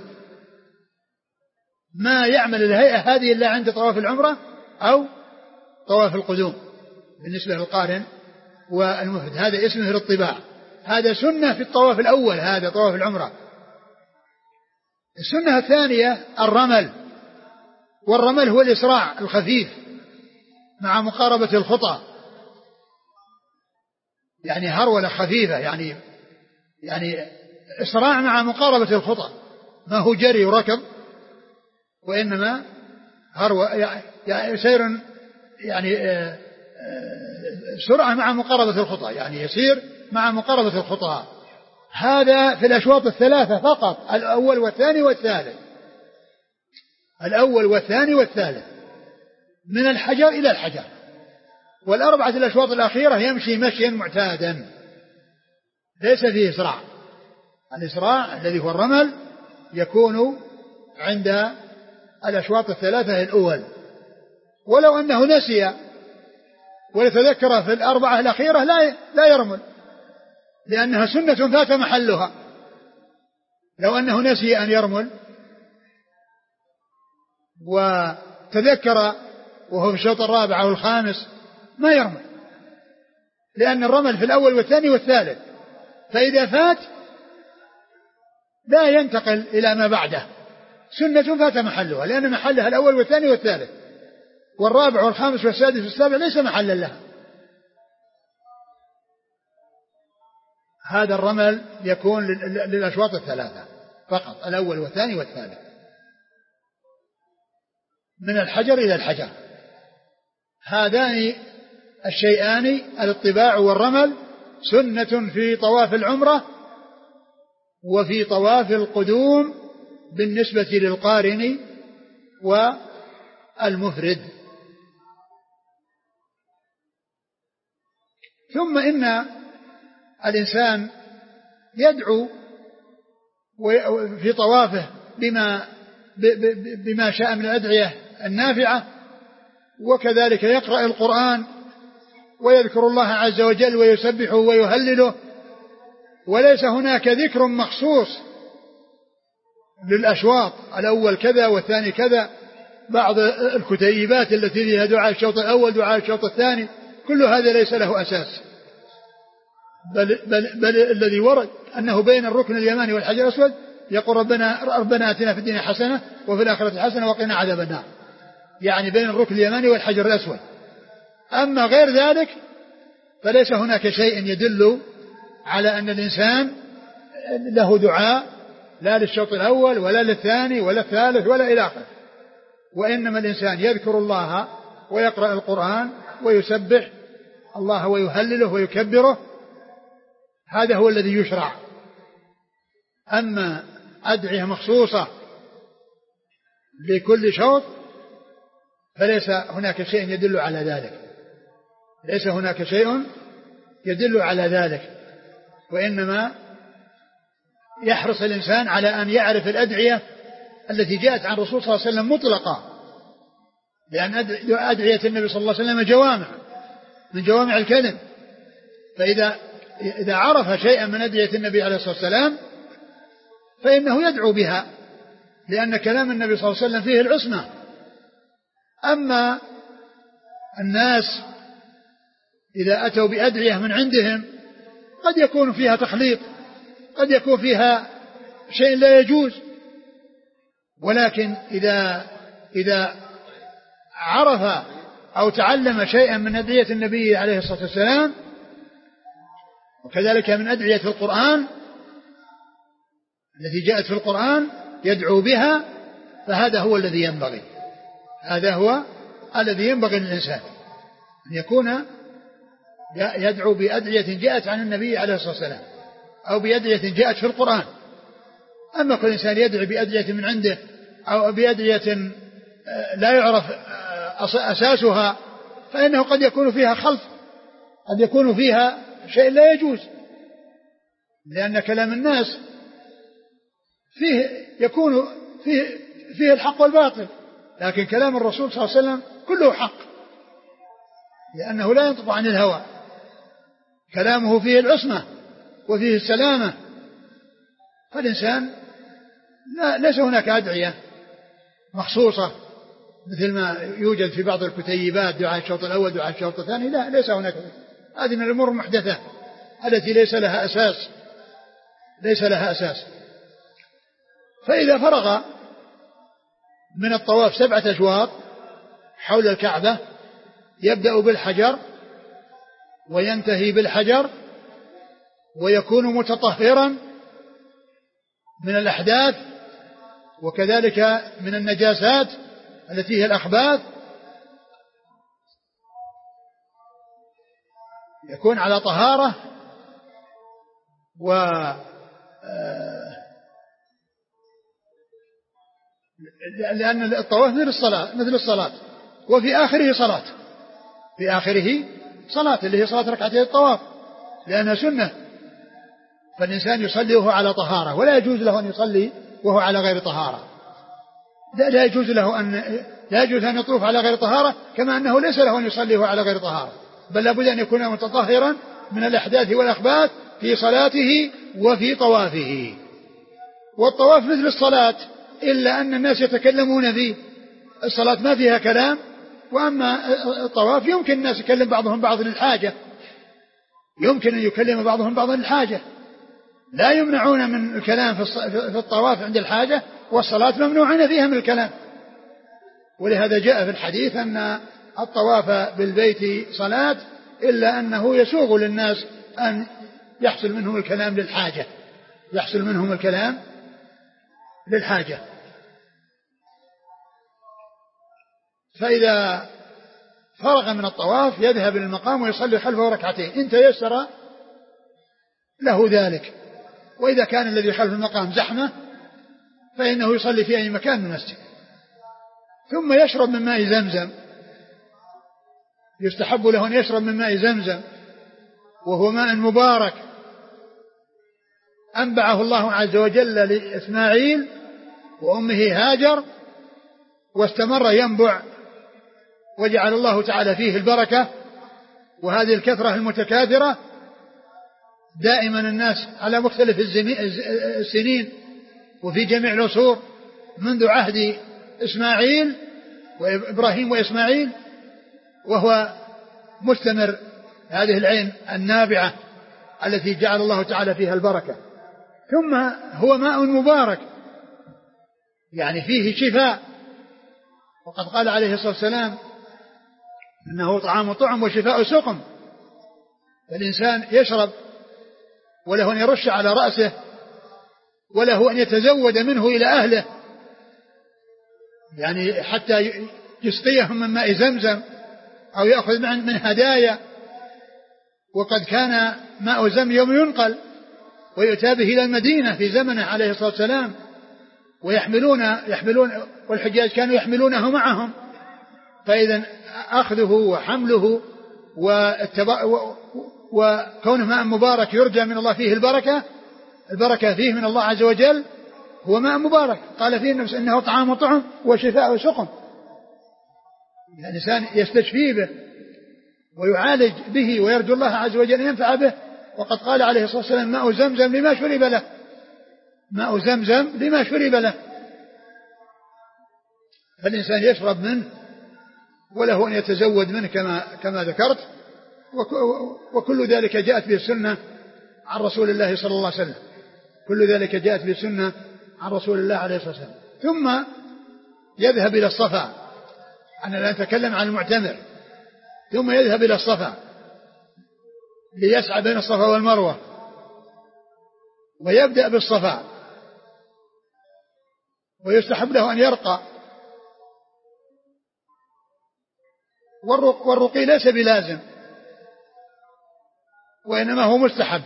ما يعمل الهيئة هذه إلا عند طواف العمرة أو طواف القدوم بالنسبة للقارن والمفرد. هذا اسمه الطباع، هذا سنة في الطواف الأول، هذا طواف العمرة. السنة الثانية الرمل، والرمل هو الإسراع الخفيف مع مقاربة الخطى، يعني هرولة خفيفة، يعني يعني إسراع مع مقاربة الخطى، ما هو جري وركض، وإنما هرولة يعني سير، يعني سرعة مع مقاربة الخطى، يعني يسير مع مقاربة الخطى. هذا في الأشواط الثلاثة فقط، الأول والثاني والثالث، الأول والثاني والثالث من الحجر إلى الحجر. والأربعة الأشواط الأخيرة يمشي مشيا معتادا ليس فيه إسراع. الإسراع الذي هو الرمل يكون عند الأشواط الثلاثة الأول، ولو أنه نسي ولتذكر في الأربعة الأخيرة لا لا يرمل، لأنها سنة فات محلها. لو أنه نسي أن يرمل وتذكر وهو في الشوط الرابع أو الخامس ما يرمل، لأن الرمل في الأول والثاني والثالث، فإذا فات لا ينتقل إلى ما بعده، سنة فات محلها، لأن محلها الأول والثاني والثالث، والرابع والخامس والسادس والسابع ليس محلا لها. هذا الرمل يكون للأشواط الثلاثة فقط، الأول والثاني والثالث من الحجر إلى الحجر. هذان الشيئان الاطباع والرمل سنة في طواف العمرة وفي طواف القدوم بالنسبة للقارن والمفرد. ثم إن الإنسان يدعو في طوافه بما بما شاء من الأدعية النافعة، وكذلك يقرأ القرآن ويذكر الله عز وجل ويسبحه ويهلله، وليس هناك ذكر مخصوص للأشواط، الأول كذا والثاني كذا. بعض الكتيبات التي فيها دعاء الشوط الأول دعاء الشوط الثاني، كل هذا ليس له أساس، بل, بل, بل الذي ورد أنه بين الركن اليماني والحجر الأسود يقول ربنا ربنا آتنا في الدنيا حسنة وفي الآخرة حسنة وقنا عذاب النار، يعني بين الركن اليماني والحجر الأسود. أما غير ذلك فليس هناك شيء يدل على أن الإنسان له دعاء، لا للشوط الأول ولا للثاني ولا الثالث ولا إلى آخره، وإنما الإنسان يذكر الله ويقرأ القرآن ويسبح الله ويهلله ويكبره، هذا هو الذي يشرع. أما أدعية مخصوصة لكل شوط فليس هناك شيء يدل على ذلك، ليس هناك شيء يدل على ذلك، وإنما يحرص الإنسان على أن يعرف الأدعية التي جاءت عن الرسول صلى الله عليه وسلم مطلقة، لأن أدعية النبي صلى الله عليه وسلم جوامع من جوامع الكلم، فإذا إذا عرف شيئا من أدعية النبي عليه الصلاة والسلام فإنه يدعو بها، لأن كلام النبي صلى الله عليه وسلم فيه العصمة. أما الناس إذا أتوا بأدعية من عندهم قد يكون فيها تخليط، قد يكون فيها شيء لا يجوز، ولكن إذا إذا عرف أو تعلم شيئا من أدعية النبي عليه الصلاة والسلام وكذلك من أدعية القرآن التي جاءت في القرآن يدعو بها، فهذا هو الذي ينبغي، هذا هو الذي ينبغي للإنسان أن يكون يدعو بأدعية جاءت عن النبي عليه الصلاة والسلام أو بأدعية جاءت في القرآن. أما كل إنسان يدعو بأدعية من عنده أو بأدعية لا يعرف أساسها فإنه قد يكون فيها خلط، قد يكون فيها شيء لا يجوز، لأن كلام الناس فيه يكون فيه, فيه الحق والباطل، لكن كلام الرسول صلى الله عليه وسلم كله حق، لأنه لا ينطق عن الهوى، كلامه فيه العصمة وفيه السلامة. فالإنسان لا ليس هناك أدعية مخصوصة مثل ما يوجد في بعض الكتيبات دعاء الشوط الأول دعاء الشوط الثاني، لا ليس هناك، هذه من الأمور المحدثة التي ليس لها أساس، ليس لها أساس. فإذا فرغ من الطواف سبعة أشواط حول الكعبة يبدأ بالحجر وينتهي بالحجر، ويكون متطهرا من الأحداث وكذلك من النجاسات التي هي الأخباث، يكون على طهارة و لأن الطواف مثل الصلاة مثل الصلاة وفي آخره صلاة، في آخره صلاة اللي هي صلاة ركعتي الطواف لأنها سنة، فالإنسان يصلي وهو على طهارة، ولا يجوز له أن يصلي وهو على غير طهارة، لا يجوز له أن لا يجوز أن يطوف على غير طهارة، كما أنه ليس له أن يصلي وهو على غير طهارة، بل لابد أن يكون متطهرا من الأحداث والأخباث في صلاته وفي طوافه. والطواف مثل الصلاة إلا أن الناس يتكلمون فيه، الصلاة ما فيها كلام، وأما الطواف يمكن الناس يكلم بعضهم بعض للحاجة، يمكن أن يكلم بعضهم بعضا للحاجة، لا يمنعون من الكلام في الطواف عند الحاجة، والصلاة ممنوعين فيها من الكلام. ولهذا جاء في الحديث أن الطواف بالبيت صلاة إلا أنه يسوغ للناس أن يحصل منهم الكلام للحاجة، يحصل منهم الكلام للحاجة. فإذا فرغ من الطواف يذهب إلى المقام ويصلي خلفه ركعتين إن تيسر له ذلك، وإذا كان الذي خلف المقام زحمة فإنه يصلي في أي مكان من المسجد، ثم يشرب من ماء زمزم، يستحب له أن يشرب من ماء زمزم وهو ماء مبارك أنبعه الله عز وجل لإسماعيل وأمه هاجر، واستمر ينبع وجعل الله تعالى فيه البركة. وهذه الكثرة المتكاثرة دائما الناس على مختلف السنين وفي جميع العصور منذ عهد إسماعيل وإبراهيم وإسماعيل، وهو مستمر هذه العين النابعة التي جعل الله تعالى فيها البركة. ثم هو ماء مبارك يعني فيه شفاء، وقد قال عليه الصلاة والسلام إنه طعام طعم وشفاء سقم، فالإنسان يشرب وله أن يرش على رأسه وله أن يتزود منه إلى أهله، يعني حتى يسقيهم من ماء زمزم أو يأخذ من هدايا. وقد كان ماء زمزم ينقل ويؤتى به إلى المدينة في زمنه عليه الصلاة والسلام، ويحملون يحملون والحجاج كانوا يحملونه معهم، فإذا أخذه وحمله وكونه ماء مبارك يرجى من الله فيه البركة، البركة فيه من الله عز وجل، هو ماء مبارك قال فيه النبي إنه طعام وطعم وشفاء وسقم، يعني الإنسان يستشفي به ويعالج به ويرجو الله عز وجل أن ينفع به. وقد قال عليه الصلاة والسلام ماء زمزم لما شرب له، ماء زمزم لما شرب له، فالإنسان يشرب منه وله أن يتزود منه كما, كما ذكرت، وكل ذلك جاءت به السنة عن رسول الله صلى الله عليه وسلم، كل ذلك جاءت به السنة عن رسول الله عليه الصلاة والسلام. ثم يذهب إلى الصفا، أنا لا أتكلم عن المعتمر، ثم يذهب إلى الصفا ليسعى بين الصفا والمروة، ويبدأ بالصفا، ويستحب له أن يرقى، والرقي ليس بلازم وإنما هو مستحب.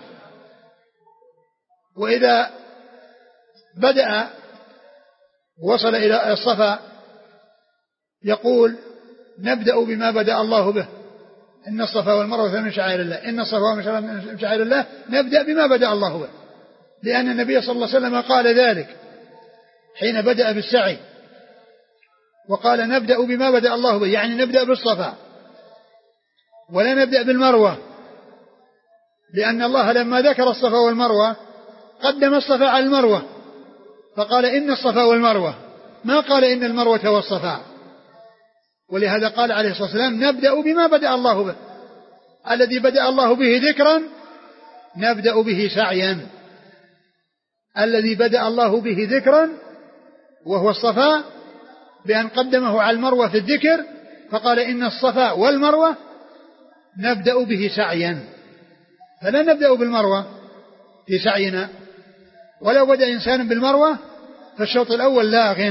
وإذا بدأ وصل إلى الصفا يقول نبدأ بما بدأ الله به، إن الصفا والمروة من شعائر الله، إن الصفا والمروة من شعائر الله، نبدأ بما بدأ الله به، لأن النبي صلى الله عليه وسلم قال ذلك حين بدأ بالسعي، وقال نبدأ بما بدأ الله به، يعني نبدأ بالصفا ولا نبدأ بالمروة، لأن الله لما ذكر الصفا والمروة قدم الصفا على المروة، فقال إن الصفا والمروة، ما قال إن المروة والصفا. ولهذا قال عليه الصلاة والسلام نبدأ بما بدأ الله به، الذي بدأ الله به ذكرا نبدأ به سعيا، الذي بدأ الله به ذكرا وهو الصفا بأن قدمه على المروة في الذكر، فقال إن الصفا والمروة نبدأ به سعيا، فلا نبدأ بالمروة في سعينا. ولو بدأ إنسان بالمروة فالشوط الأول لاغ،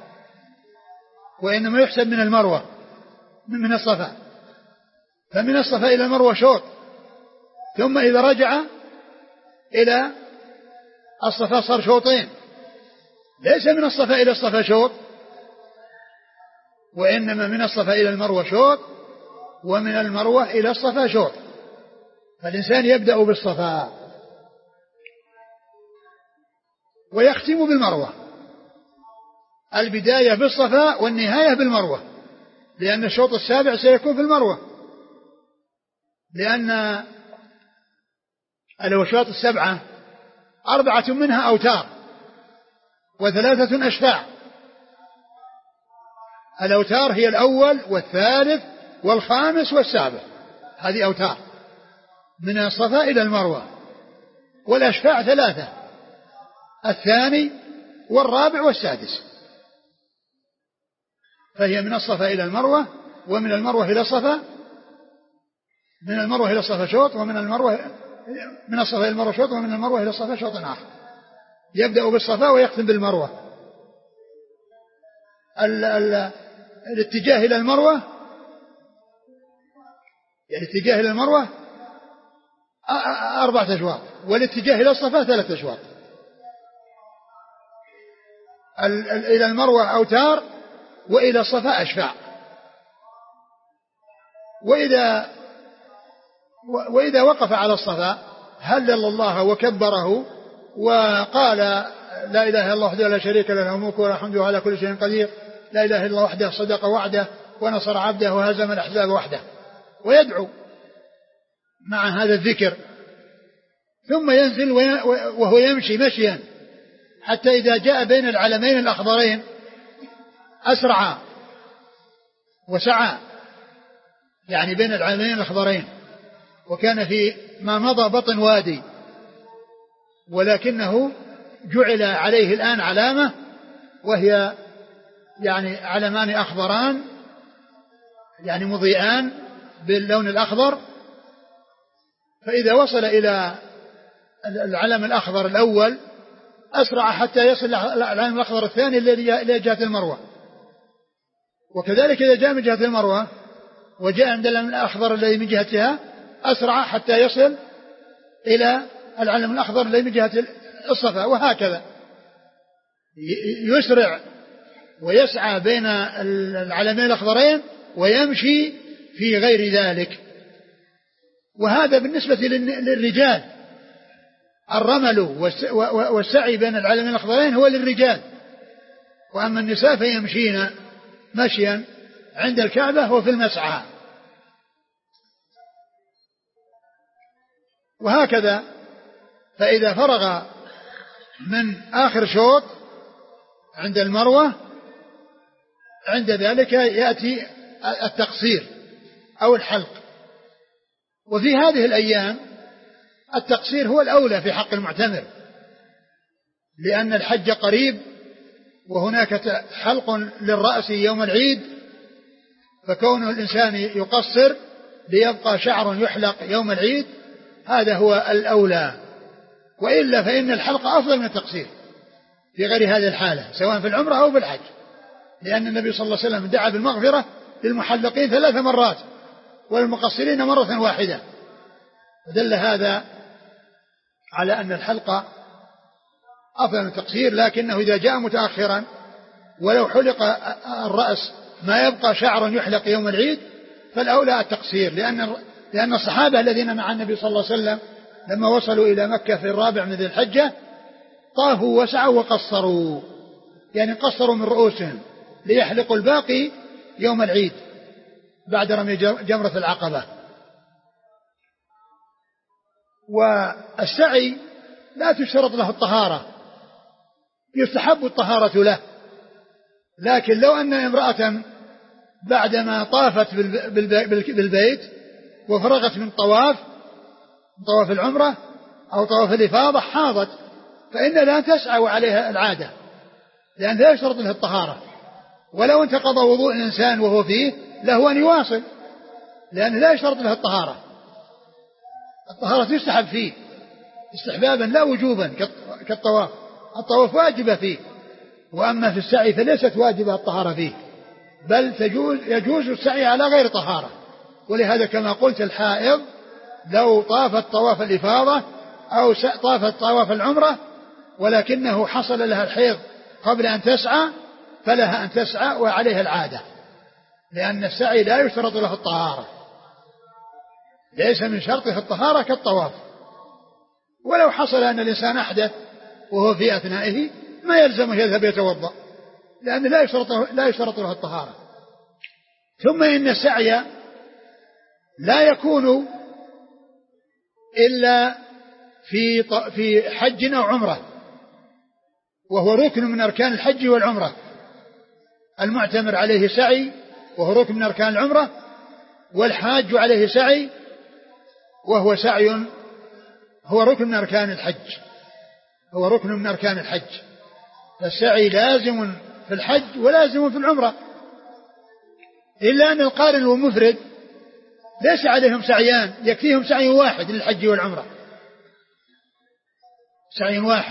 وإنما يحسب من المروة من الصفا، فمن الصفا إلى المروة شوط، ثم إذا رجع إلى الصفا صار شوطين، ليس من الصفا إلى الصفا شوط، وإنما من الصفا إلى المروة شوط، ومن المروة إلى الصفا شوط. فالإنسان يبدأ بالصفا ويختم بالمروة، البداية بالصفا والنهاية بالمروة، لأن الشوط السابع سيكون في المروة، لأن الأشواط السبعة أربعة منها أوتار وثلاثة أشفاع. الأوتار هي الأول والثالث والخامس والسابع، هذه أوتار من الصفا إلى المروة. والأشفاع ثلاثة، الثاني والرابع والسادس، فهي من الصفا إلى المروة، ومن المروة إلى الصفا، من المروة إلى الصفا شوط، ومن المروة من الصفا إلى المروة شوط، ومن المروة إلى الصفا شوط آخر. يبدأ بالصفا ويختم بالمروة. ال ال الاتجاه إلى المروة، يعني الاتجاه إلى المروة أربعة أشواط، والاتجاه إلى الصفا ثلاثة أشواط. إلى المروة أوتار، وإلى الصفا أشفاع. وإذا وإذا وقف على الصفا هلل الله وكبره وقال لا إله إلا الله وحده لا شريك له، له الملك وله الحمد وعلى كل شيء قدير، لا إله إلا الله وحده صدق وعده ونصر عبده وهزم الأحزاب وحده، ويدعو مع هذا الذكر، ثم ينزل وهو يمشي مشيا حتى إذا جاء بين العلمين الأخضرين أسرع وسعى، يعني بين العلمين الأخضرين، وكان في ما مضى بطن وادي، ولكنه جعل عليه الآن علامة، وهي يعني علمان أخضران يعني مضيئان باللون الأخضر. فإذا وصل إلى العلم الأخضر الأول أسرع حتى يصل العلم الأخضر الثاني إلى جهة المروة، وكذلك إذا جاء من جهة المروة وجاء عند العلم الأخضر الذي من جهتها أسرع حتى يصل إلى العلم الأخضر الذي من جهة الصفا، وهكذا يسرع ويسعى بين العلمين الأخضرين ويمشي في غير ذلك. وهذا بالنسبة للرجال، الرمل والسعي بين العلمين الأخضرين هو للرجال، وأما النساء فيمشين مشيا عند الكعبة وفي المسعى. وهكذا فإذا فرغ من آخر شوط عند المروة عند ذلك يأتي التقصير أو الحلق. وفي هذه الأيام التقصير هو الأولى في حق المعتمر، لأن الحج قريب وهناك حلق للرأس يوم العيد، فكون الإنسان يقصر ليبقى شعر يحلق يوم العيد هذا هو الأولى، وإلا فإن الحلق أفضل من التقصير في غير هذه الحالة سواء في العمرة أو في الحج، لأن النبي صلى الله عليه وسلم دعا بالمغفرة للمحلقين ثلاث مرات والمقصرين مرة واحدة، فدل هذا على أن الحلق أفضل من التقصير، لكنه إذا جاء متأخرا ولو حلق الرأس ما يبقى شعر يحلق يوم العيد فالأولى التقصير، لأن لأن الصحابة الذين مع النبي صلى الله عليه وسلم لما وصلوا إلى مكة في الرابع من ذي الحجة طافوا وسعوا وقصروا، يعني قصروا من رؤوسهم ليحلقوا الباقي يوم العيد بعد رمي جمرة العقبة. والسعي لا تشترط له الطهارة، يستحب الطهارة له، لكن لو أن امرأة بعدما طافت بالبيت وفرغت من طواف طواف العمرة أو طواف الإفاضة حاضت فإن لا تسعى وعليها العادة، لأن لا يشترط له الطهارة، ولو انتقض وضوء الإنسان وهو فيه له أن يواصل، لأنه لا يشترط له الطهارة. الطهارة يستحب فيه استحبابا لا وجوبا كالطواف، الطواف واجبة فيه، وأما في السعي فليست واجبة الطهارة فيه، بل تجوز يجوز السعي على غير طهارة. ولهذا كما قلت الحائض لو طافت طواف الإفاضة أو طافت طواف العمرة ولكنه حصل لها الحيض قبل أن تسعى فلها أن تسعى وعليها العادة، لأن السعي لا يشترط له الطهارة، ليس من شرطه الطهارة كالطواف. ولو حصل أن الإنسان أحدث وهو في أثنائه ما يلزمه يذهب يتوضأ، لأن لا يشترط لا يشترط له الطهارة. ثم إن السعي لا يكون إلا في في حج أو عمرة، وهو ركن من أركان الحج والعمرة. المعتمر عليه سعي وهو ركن من أركان العمرة، والحاج عليه سعي وهو سعي هو ركن من أركان الحج هو ركن من أركان الحج فالسعي لازم في الحج ولازم في العمرة، إلا أن القارن والمفرد ليس عليهم سعيان، يكفيهم سعي واحد للحج والعمرة، سعي واحد.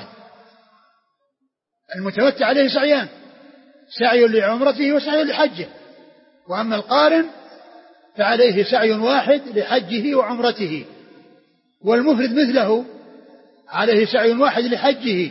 المتمتع عليه سعيان، سعي لعمرته وسعي لحجه، وأما القارن فعليه سعي واحد لحجه وعمرته، والمفرد مثله عليه سعي واحد لحجه،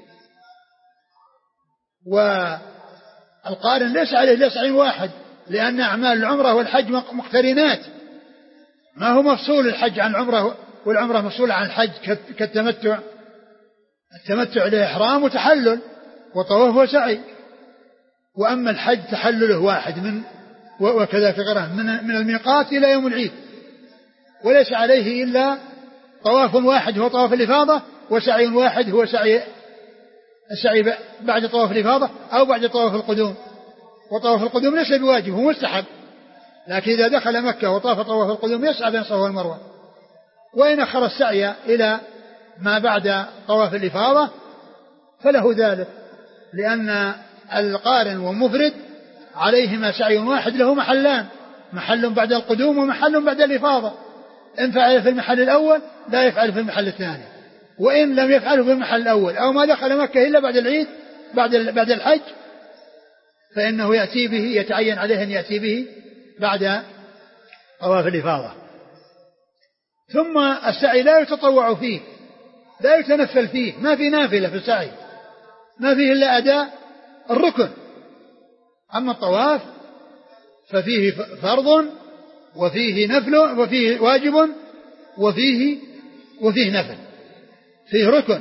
والقارن ليس عليه إلا سعي واحد، لأن أعمال العمرة والحج مقترنات، ما هو مفصول الحج عن العمرة والعمرة مفصولة عن الحج كالتمتع. التمتع له إحرام وتحلل وطواف وسعي، وأما الحج تحلله واحد من وكذا في غيره من من الميقات إلى يوم العيد، وليس عليه إلا طواف واحد هو طواف الإفاضة، وسعي واحد هو سعي السعي بعد طواف الإفاضة أو بعد طواف القدوم. وطواف القدوم ليس بواجب، هو مستحب، لكن إذا دخل مكة وطاف طواف القدوم يسعى بين الصفا والمروة. وإن أخر السعي إلى ما بعد طواف الإفاضة فله ذلك، لأن القارن والمفرد عليهما سعي واحد له محلان، محل بعد القدوم ومحل بعد الإفاضة، إن فعل في المحل الأول لا يفعل في المحل الثاني، وإن لم يفعله في المحل الأول أو ما دخل مكة إلا بعد العيد بعد بعد الحج فإنه يأتي به، يتعين عليه أن يأتي به بعد طواف الإفاضة. ثم السعي لا يتطوع فيه، لا يتنفل فيه، ما في نافلة في السعي، ما فيه إلا أداء الركن. أما الطواف ففيه فرض وفيه نفل وفيه واجب وفيه وفيه نفل، فيه ركن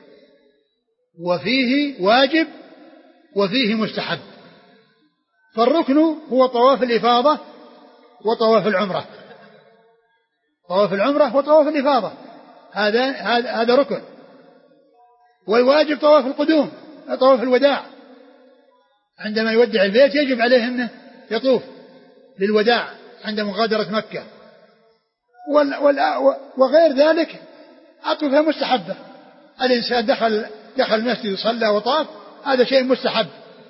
وفيه واجب وفيه مستحب. فالركن هو طواف الإفاضة وطواف العمرة، طواف العمرة وطواف الإفاضة هذا هذا ركن، والواجب طواف القدوم طواف الوداع عندما يودع البيت يجب عليه أنه يطوف للوداع عند مغادرة مكة، وغير ذلك أطوفها مستحبة. الإنسان دخل دخل المسجد صلى وطاف، هذا شيء مستحب.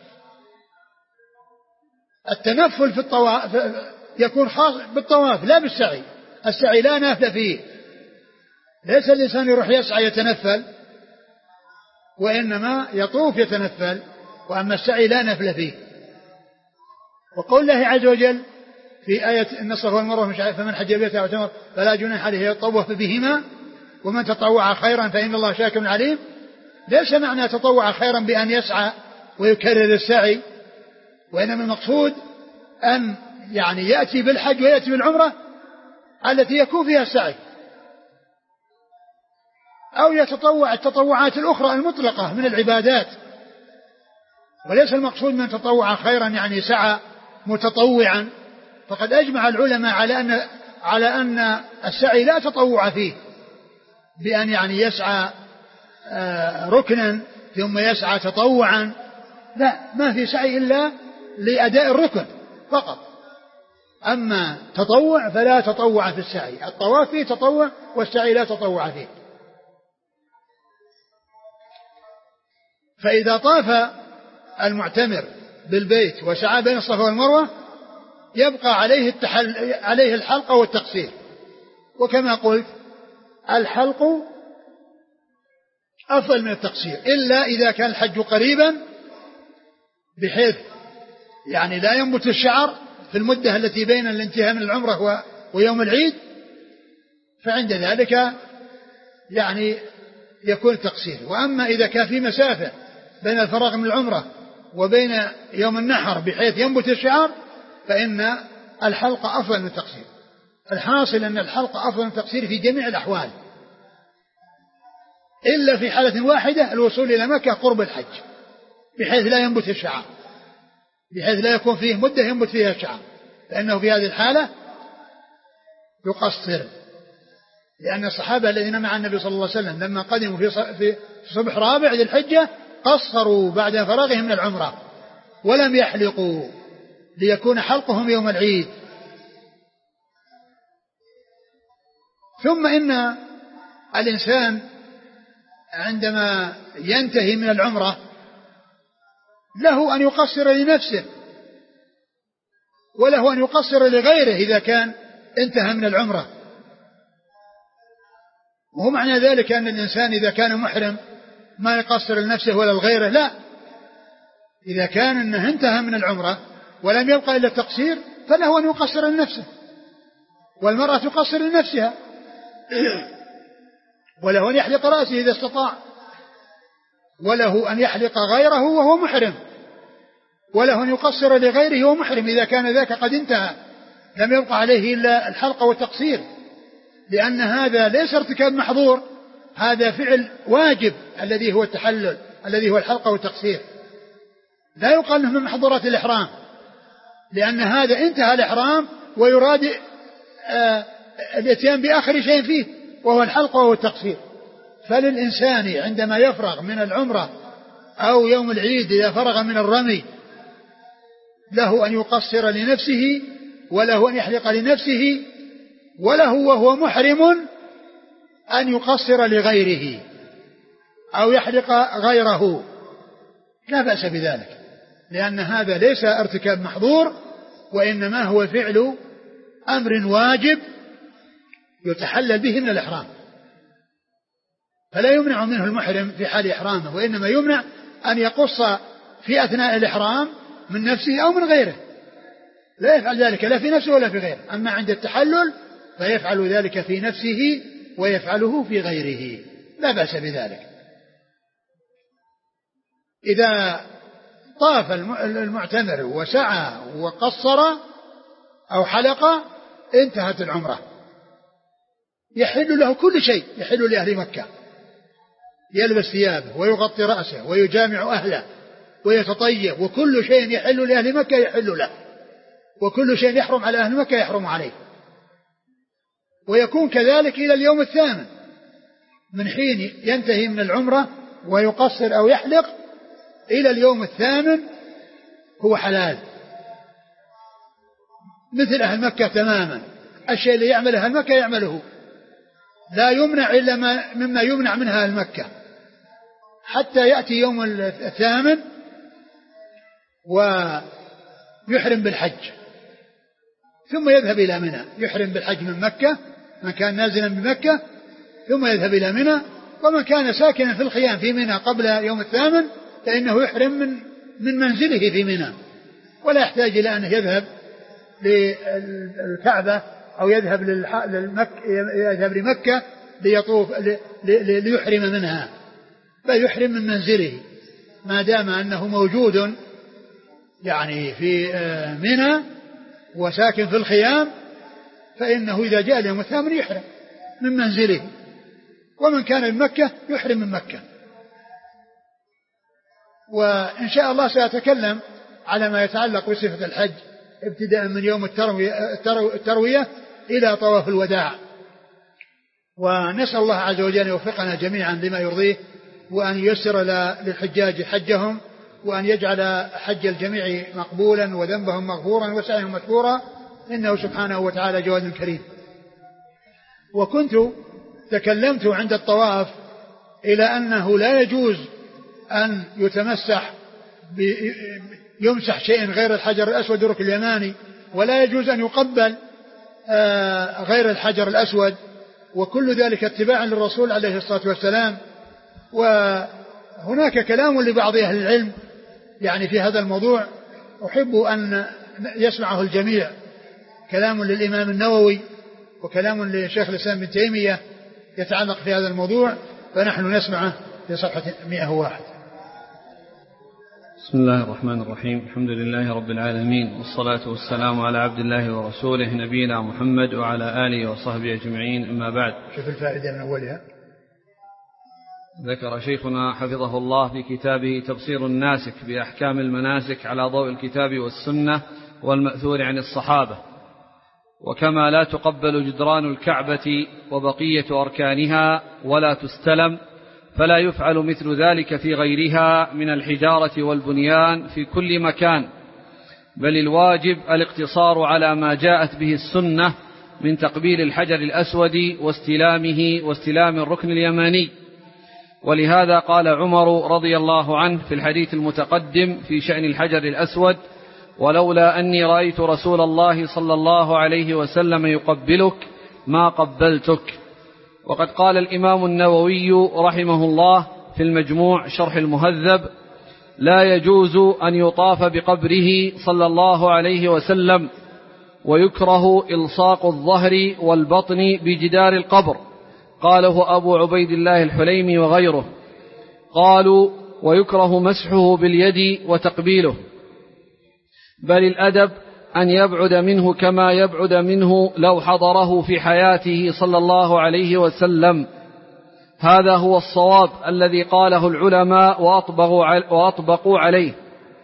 التنفل في الطواف يكون خاص بالطواف لا بالسعي، السعي لا نافل فيه، ليس الإنسان يروح يسعى يتنفل، وإنما يطوف يتنفل، وأما السعي لا نافل فيه. وقول الله عز وجل في آية إن الصفا والمروة من شعائر فمن حج البيت أو اعتمر فلا جناح عليه يطوف بهما ومن تطوع خيرا فإن الله شاكر عليم. ليس معنى تطوع خيرا بأن يسعى ويكرر السعي، وإنما المقصود أن يعني يأتي بالحج ويأتي بالعمرة التي يكون فيها السعي، أو يتطوع التطوعات الأخرى المطلقة من العبادات. وليس المقصود من تطوع خيرا يعني سعى متطوعا، فقد أجمع العلماء على أن على أن السعي لا تطوع فيه، بأن يعني يسعى ركنا ثم يسعى تطوعا، لا، ما في سعي إلا لأداء الركن فقط. أما تطوع فلا تطوع في السعي، الطواف فيه تطوع والسعي لا تطوع فيه. فإذا طاف المعتمر بالبيت وسعى بين الصفا والمروة يبقى عليه التحل عليه الحلق والتقصير. وكما قلت الحلق أفضل من التقصير، إلا إذا كان الحج قريبا بحيث يعني لا ينبت الشعر في المدة التي بين الانتهاء من العمرة ويوم العيد، فعند ذلك يعني يكون تقصير. وأما إذا كان في مسافة بين الفراغ من العمرة وبين يوم النحر بحيث ينبت الشعر فإن الحلق أفضل من التقصير. الحاصل أن الحلق أفضل من التقصير في جميع الأحوال، إلا في حالة واحدة، الوصول إلى مكة قرب الحج بحيث لا ينبت الشعر، بحيث لا يكون فيه مدة ينبت فيها الشعر، فإنه في هذه الحالة يقصر. لأن الصحابة الذين مع النبي صلى الله عليه وسلم لما قدموا في صبح رابع ذي الحجة قصروا بعد فراغهم من العمرة ولم يحلقوا ليكون حلقهم يوم العيد. ثم إن الإنسان عندما ينتهي من العمرة له أن يقصر لنفسه وله أن يقصر لغيره إذا كان انتهى من العمرة. وهو معنى ذلك أن الإنسان إذا كان محرم ما يقصر لنفسه ولا لغيره، لا، إذا كان أنه انتهى من العمرة ولم يبقى إلا التقصير فله أن يقصر لنفسه، والمرأة تقصر لنفسها، وله أن يحلق رأسه إذا استطاع، وله أن يحلق غيره وهو محرم، وله أن يقصر لغيره وهو محرم إذا كان ذاك قد انتهى لم يبقى عليه إلا الحلق والتقصير، لأن هذا ليس ارتكاب محظور، هذا فعل واجب الذي هو التحلل الذي هو الحلق والتقصير. لا يقال انه من محظورات الإحرام، لأن هذا انتهى الإحرام ويراد آه الاتيان بآخر شيء فيه وهو الحلق وهو التقصير. فللإنسان عندما يفرغ من العمرة أو يوم العيد إذا فرغ من الرمي له أن يقصر لنفسه وله أن يحلق لنفسه، وله وهو محرم أن يقصر لغيره أو يحلق غيره، لا بأس بذلك، لأن هذا ليس ارتكاب محظور وإنما هو فعل أمر واجب يتحلل به من الإحرام، فلا يمنع منه المحرم في حال إحرامه، وإنما يمنع أن يقص في أثناء الإحرام من نفسه أو من غيره، لا يفعل ذلك لا في نفسه ولا في غيره. أما عند التحلل فيفعل ذلك في نفسه ويفعله في غيره، لا بأس بذلك. إذا طاف المعتمر وسعى وقصر أو حلق انتهت العمرة، يحل له كل شيء، يحل لأهل مكة، يلبس ثيابه ويغطي رأسه ويجامع أهله ويتطيب، وكل شيء يحل لأهل مكة يحل له، وكل شيء يحرم على أهل مكة يحرم عليه. ويكون كذلك إلى اليوم الثامن من حين ينتهي من العمرة ويقصر أو يحلق إلى اليوم الثامن هو حلال مثل أهل مكة تماما. الشيء اللي يعمله أهل مكة يعمله، لا يمنع إلا ما مما يمنع منها أهل مكة، حتى يأتي يوم الثامن ويحرم بالحج، ثم يذهب إلى منى، يحرم بالحج من مكة من كان نازلا بمكة، ثم يذهب إلى منى. ومن كان ساكنا في الخيام في منى قبل يوم الثامن فإنه يحرم من من منزله في منى، ولا يحتاج إلى أن يذهب للكعبة أو يذهب للمك يذهب لمكة ليطوف ليحرم منها، بل يحرم من منزله ما دام أنه موجود يعني في منى وساكن في الخيام، فإنه إذا جاء اليوم الثامن يحرم من منزله. ومن كان بمكة يحرم من مكة. وإن شاء الله سأتكلم على ما يتعلق بصفة الحج ابتداء من يوم التروية, التروية إلى طواف الوداع. ونسأل الله عز وجل أن يوفقنا جميعا لما يرضيه، وأن ييسر للحجاج حجهم، وأن يجعل حج الجميع مقبولا وذنبهم مغفورا وسعيهم مشكورا، إنه سبحانه وتعالى جواد كريم. وكنت تكلمت عند الطواف إلى أنه لا يجوز أن يتمسح يمسح شيء غير الحجر الأسود والركن اليماني، ولا يجوز أن يقبل غير الحجر الأسود، وكل ذلك اتباعا للرسول عليه الصلاة والسلام. وهناك كلام لبعض أهل العلم يعني في هذا الموضوع أحب أن يسمعه الجميع، كلام للإمام النووي وكلام لشيخ الإسلام ابن تيمية يتعلق في هذا الموضوع، فنحن نسمعه في صفحة مئة وواحد. بسم الله الرحمن الرحيم. الحمد لله رب العالمين، والصلاة والسلام على عبد الله ورسوله نبينا محمد وعلى آله وصحبه أجمعين، أما بعد. شوف الفائدة من أولها. ذكر شيخنا حفظه الله في كتابه تبصير الناسك بأحكام المناسك على ضوء الكتاب والسنة والمأثور عن الصحابة: وكما لا تقبل جدران الكعبة وبقية أركانها ولا تستلم، فلا يفعل مثل ذلك في غيرها من الحجارة والبنيان في كل مكان، بل الواجب الاقتصار على ما جاءت به السنة من تقبيل الحجر الأسود واستلامه واستلام الركن اليماني. ولهذا قال عمر رضي الله عنه في الحديث المتقدم في شأن الحجر الأسود: ولولا أني رأيت رسول الله صلى الله عليه وسلم يقبلك ما قبلتك. وقد قال الإمام النووي رحمه الله في المجموع شرح المهذب: لا يجوز أن يطاف بقبره صلى الله عليه وسلم، ويكره إلصاق الظهر والبطن بجدار القبر. قاله أبو عبيد الله الحليمي وغيره. قالوا: ويكره مسحه باليد وتقبيله، بل الأدب أن يبعد منه كما يبعد منه لو حضره في حياته صلى الله عليه وسلم. هذا هو الصواب الذي قاله العلماء وأطبقوا عليه،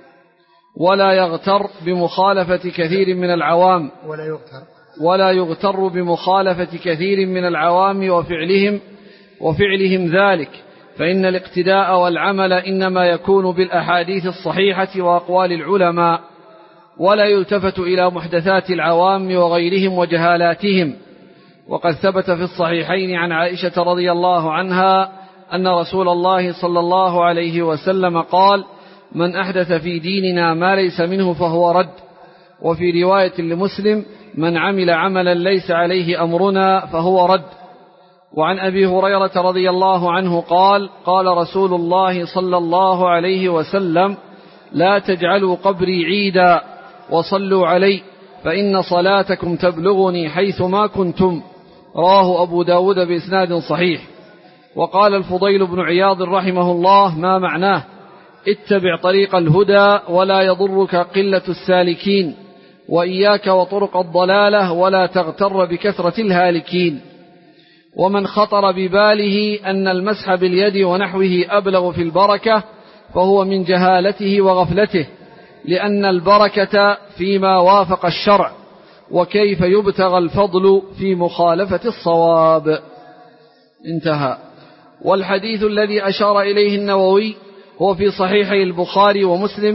ولا يغتر بمخالفة كثير من العوام ولا يغتر ولا يغتر بمخالفة كثير من العوام وفعلهم وفعلهم ذلك، فإن الاقتداء والعمل إنما يكون بالأحاديث الصحيحة وأقوال العلماء، ولا يلتفت إلى محدثات العوام وغيرهم وجهالاتهم. وقد ثبت في الصحيحين عن عائشة رضي الله عنها أن رسول الله صلى الله عليه وسلم قال: من أحدث في ديننا ما ليس منه فهو رد. وفي رواية لمسلم: من عمل عملا ليس عليه أمرنا فهو رد. وعن أبي هريرة رضي الله عنه قال: قال رسول الله صلى الله عليه وسلم: لا تجعلوا قبري عيدا وصلوا علي، فإن صلاتكم تبلغني حيث ما كنتم. رواه أبو داود بإسناد صحيح. وقال الفضيل بن عياض رحمه الله: ما معناه؟ اتبع طريق الهدى ولا يضرك قلة السالكين، وإياك وطرق الضلالة ولا تغتر بكثرة الهالكين. ومن خطر بباله أن المسح باليد ونحوه أبلغ في البركة فهو من جهالته وغفلته، لأن البركة فيما وافق الشرع، وكيف يبتغى الفضل في مخالفة الصواب. انتهى. والحديث الذي أشار إليه النووي هو في صحيحي البخاري ومسلم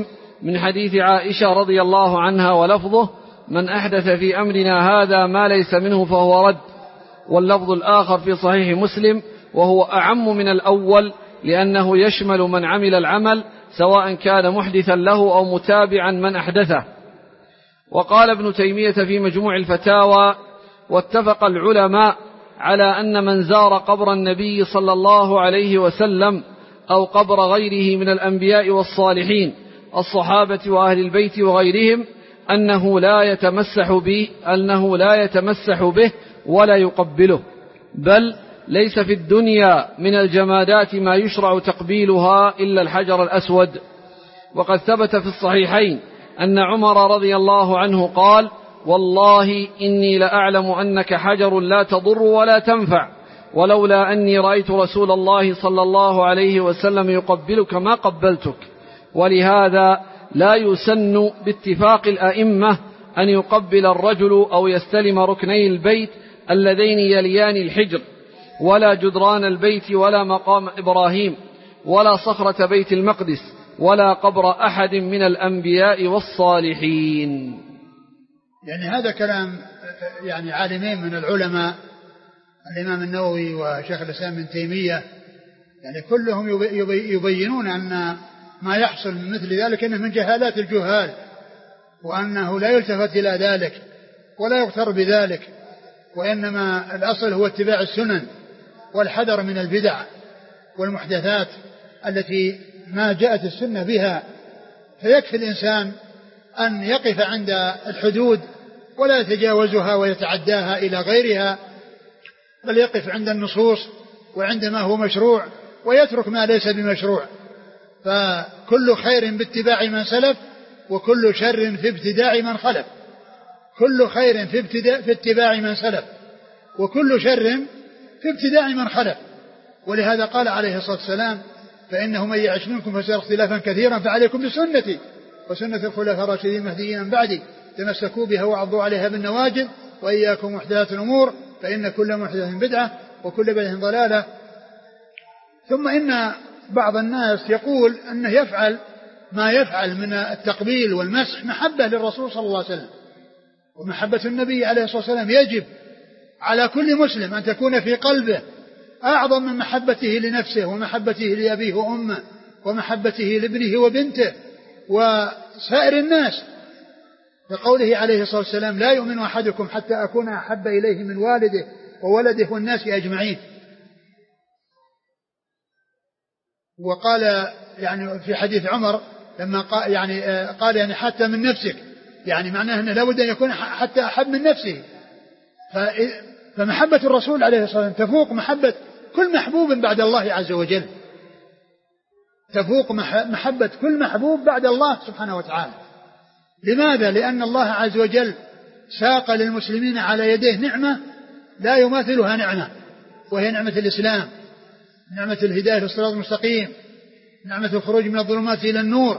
من حديث عائشة رضي الله عنها ولفظه: من أحدث في أمرنا هذا ما ليس منه فهو رد. واللفظ الآخر في صحيح مسلم وهو أعم من الأول لأنه يشمل من عمل العمل سواء كان محدثا له أو متابعا من أحدثه. وقال ابن تيمية في مجموع الفتاوى: واتفق العلماء على أن من زار قبر النبي صلى الله عليه وسلم أو قبر غيره من الأنبياء والصالحين الصحابة وأهل البيت وغيرهم أنه لا يتمسح به أنه لا يتمسح به ولا يقبله، بل ليس في الدنيا من الجمادات ما يشرع تقبيلها إلا الحجر الأسود. وقد ثبت في الصحيحين أن عمر رضي الله عنه قال: والله إني لأعلم أنك حجر لا تضر ولا تنفع، ولولا أني رأيت رسول الله صلى الله عليه وسلم يقبلك ما قبلتك. ولهذا لا يسن باتفاق الأئمة أن يقبل الرجل أو يستلم ركني البيت اللذين يليان الحجر، ولا جدران البيت، ولا مقام إبراهيم، ولا صخرة بيت المقدس، ولا قبر أحد من الأنبياء والصالحين. يعني هذا كلام يعني عالمين من العلماء، الإمام النووي وشيخ الإسلام ابن تيمية، يعني كلهم يبينون أن ما يحصل من مثل ذلك إنه من جهالات الجهال، وأنه لا يلتفت إلى ذلك ولا يغتر بذلك، وإنما الأصل هو اتباع السنن والحذر من البدع والمحدثات التي ما جاءت السنة بها. فيكفي الإنسان أن يقف عند الحدود ولا يتجاوزها ويتعداها إلى غيرها، بل يقف عند النصوص وعند ما هو مشروع ويترك ما ليس بمشروع. فكل خير باتباع من سلف، وكل شر في ابتداع من خلف. كل خير في, ابتداء في اتباع من سلف، وكل شر في ابتداع من خلف. ولهذا قال عليه الصلاة والسلام: فإنه من يعش منكم فسيرى اختلافا كثيرا فعليكم بسنتي وسنة الخلفاء الراشدين المهديين من بعدي تمسكوا بها وعضوا عليها بالنواجذ وإياكم محدثات الأمور فإن كل محدثة بدعة وكل بدعة ضلالة. ثم إن بعض الناس يقول أنه يفعل ما يفعل من التقبيل والمسح محبة للرسول صلى الله عليه وسلم، ومحبة النبي عليه الصلاة والسلام يجب على كل مسلم أن تكون في قلبه أعظم من محبته لنفسه ومحبته لأبيه وأمه ومحبته لابنه وبنته وسائر الناس، لقوله عليه الصلاة والسلام: لا يؤمن أحدكم حتى أكون أحب إليه من والده وولده والناس أجمعين. وقال يعني في حديث عمر لما قال يعني قال يعني حتى من نفسك، يعني معناه أنه لا بد أن يكون حتى أحب من نفسه. فمحبة الرسول عليه الصلاة والسلام تفوق محبة كل محبوب بعد الله عز وجل، تفوق محبة كل محبوب بعد الله سبحانه وتعالى. لماذا؟ لأن الله عز وجل ساق للمسلمين على يديه نعمة لا يماثلها نعمة، وهي نعمة الإسلام، نعمة الهداية للصراط المستقيم، نعمة الخروج من الظلمات إلى النور.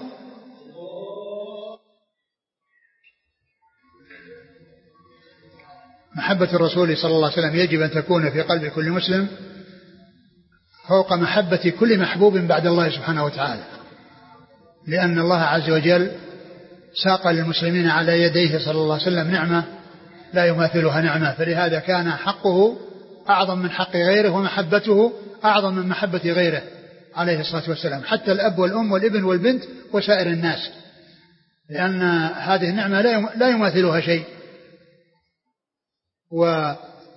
محبة الرسول صلى الله عليه وسلم يجب أن تكون في قلب كل مسلم فوق محبة كل محبوب بعد الله سبحانه وتعالى، لأن الله عز وجل ساق للمسلمين على يديه صلى الله عليه وسلم نعمة لا يماثلها نعمة، فلهذا كان حقه أعظم من حق غيره ومحبته أعظم من محبة غيره عليه الصلاة والسلام، حتى الأب والأم والابن والبنت وسائر الناس، لأن هذه النعمة لا يماثلها شيء. و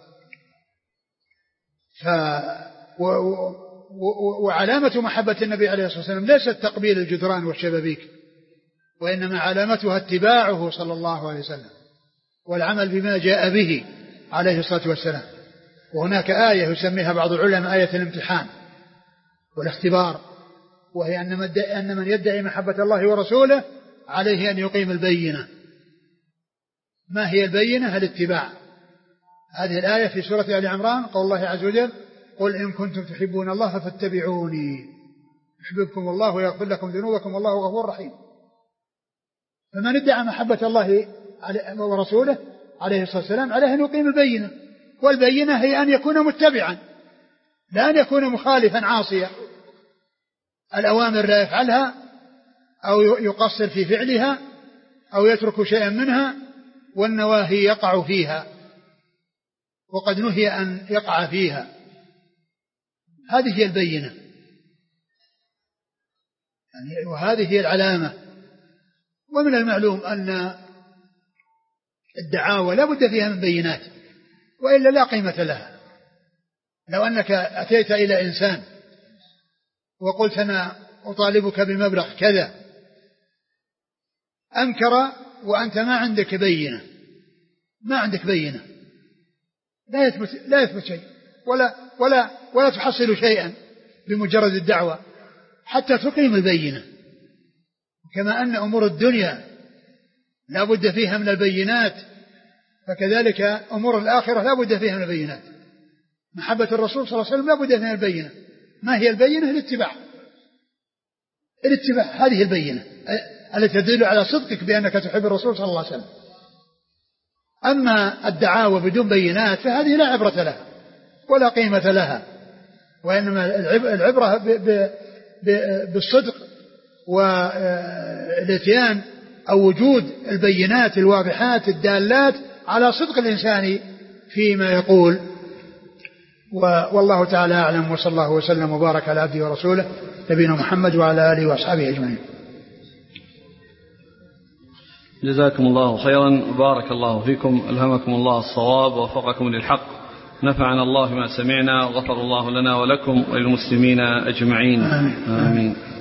ف و... و... وعلامة محبة النبي عليه الصلاة والسلام ليست تقبيل الجدران والشبابيك، وإنما علامتها اتباعه صلى الله عليه وسلم والعمل بما جاء به عليه الصلاة والسلام. وهناك آية يسميها بعض العلماء آية الامتحان والاختبار، وهي أن من يدعي محبة الله ورسوله عليه أن يقيم البينة. ما هي البينة؟ الاتباع. هذه الآية في سورة آل عمران قول الله عز وجل: قل إن كنتم تحبون الله فاتبعوني يحببكم الله ويغفر لكم ذنوبكم والله غفور رحيم. فمن ادعى محبة الله ورسوله عليه الصلاة والسلام عليه أن يقيم البينة، والبينة هي أن يكون متبعا لا أن يكون مخالفا عاصيا، الأوامر لا يفعلها أو يقصر في فعلها أو يترك شيئا منها، والنواهي يقع فيها وقد نهي أن يقع فيها. هذه هي البينة يعني، وهذه هي العلامة. ومن المعلوم أن الدعاوى لا بد فيها من بينات، وإلا لا قيمة لها. لو أنك أتيت إلى إنسان وقلت أنا أطالبك بمبلغ كذا، أنكر وأنت ما عندك بينة، ما عندك بينة، لا يثبت لا يثبت شيء، ولا ولا ولا تحصل شيئا بمجرد الدعوة حتى تقيم البينة. كما أن أمور الدنيا لا بد فيها من البينات، فكذلك أمور الآخرة لا بد فيها من البينات. محبة الرسول صلى الله عليه وسلم لا بد فيها من البينة. ما هي البينة؟ الاتباع. الاتباع هذه البينة التي تدل على صدقك بأنك تحب الرسول صلى الله عليه وسلم. أما الدعاوى بدون بينات فهذه لا عبرة لها ولا قيمة لها، وإنما العبرة بالصدق والاتيان أو وجود البينات الواضحات الدالات على صدق الإنسان فيما يقول. والله تعالى أعلم، وصلى الله وسلم وبارك على عبده ورسوله نبينا محمد وعلى آله وأصحابه أجمعين. جزاكم الله خيرا وبارك الله فيكم، ألهمكم الله الصواب ووفقكم للحق، نفعنا الله بما سمعنا وغفر الله لنا ولكم وللمسلمين أجمعين. آمين, آمين.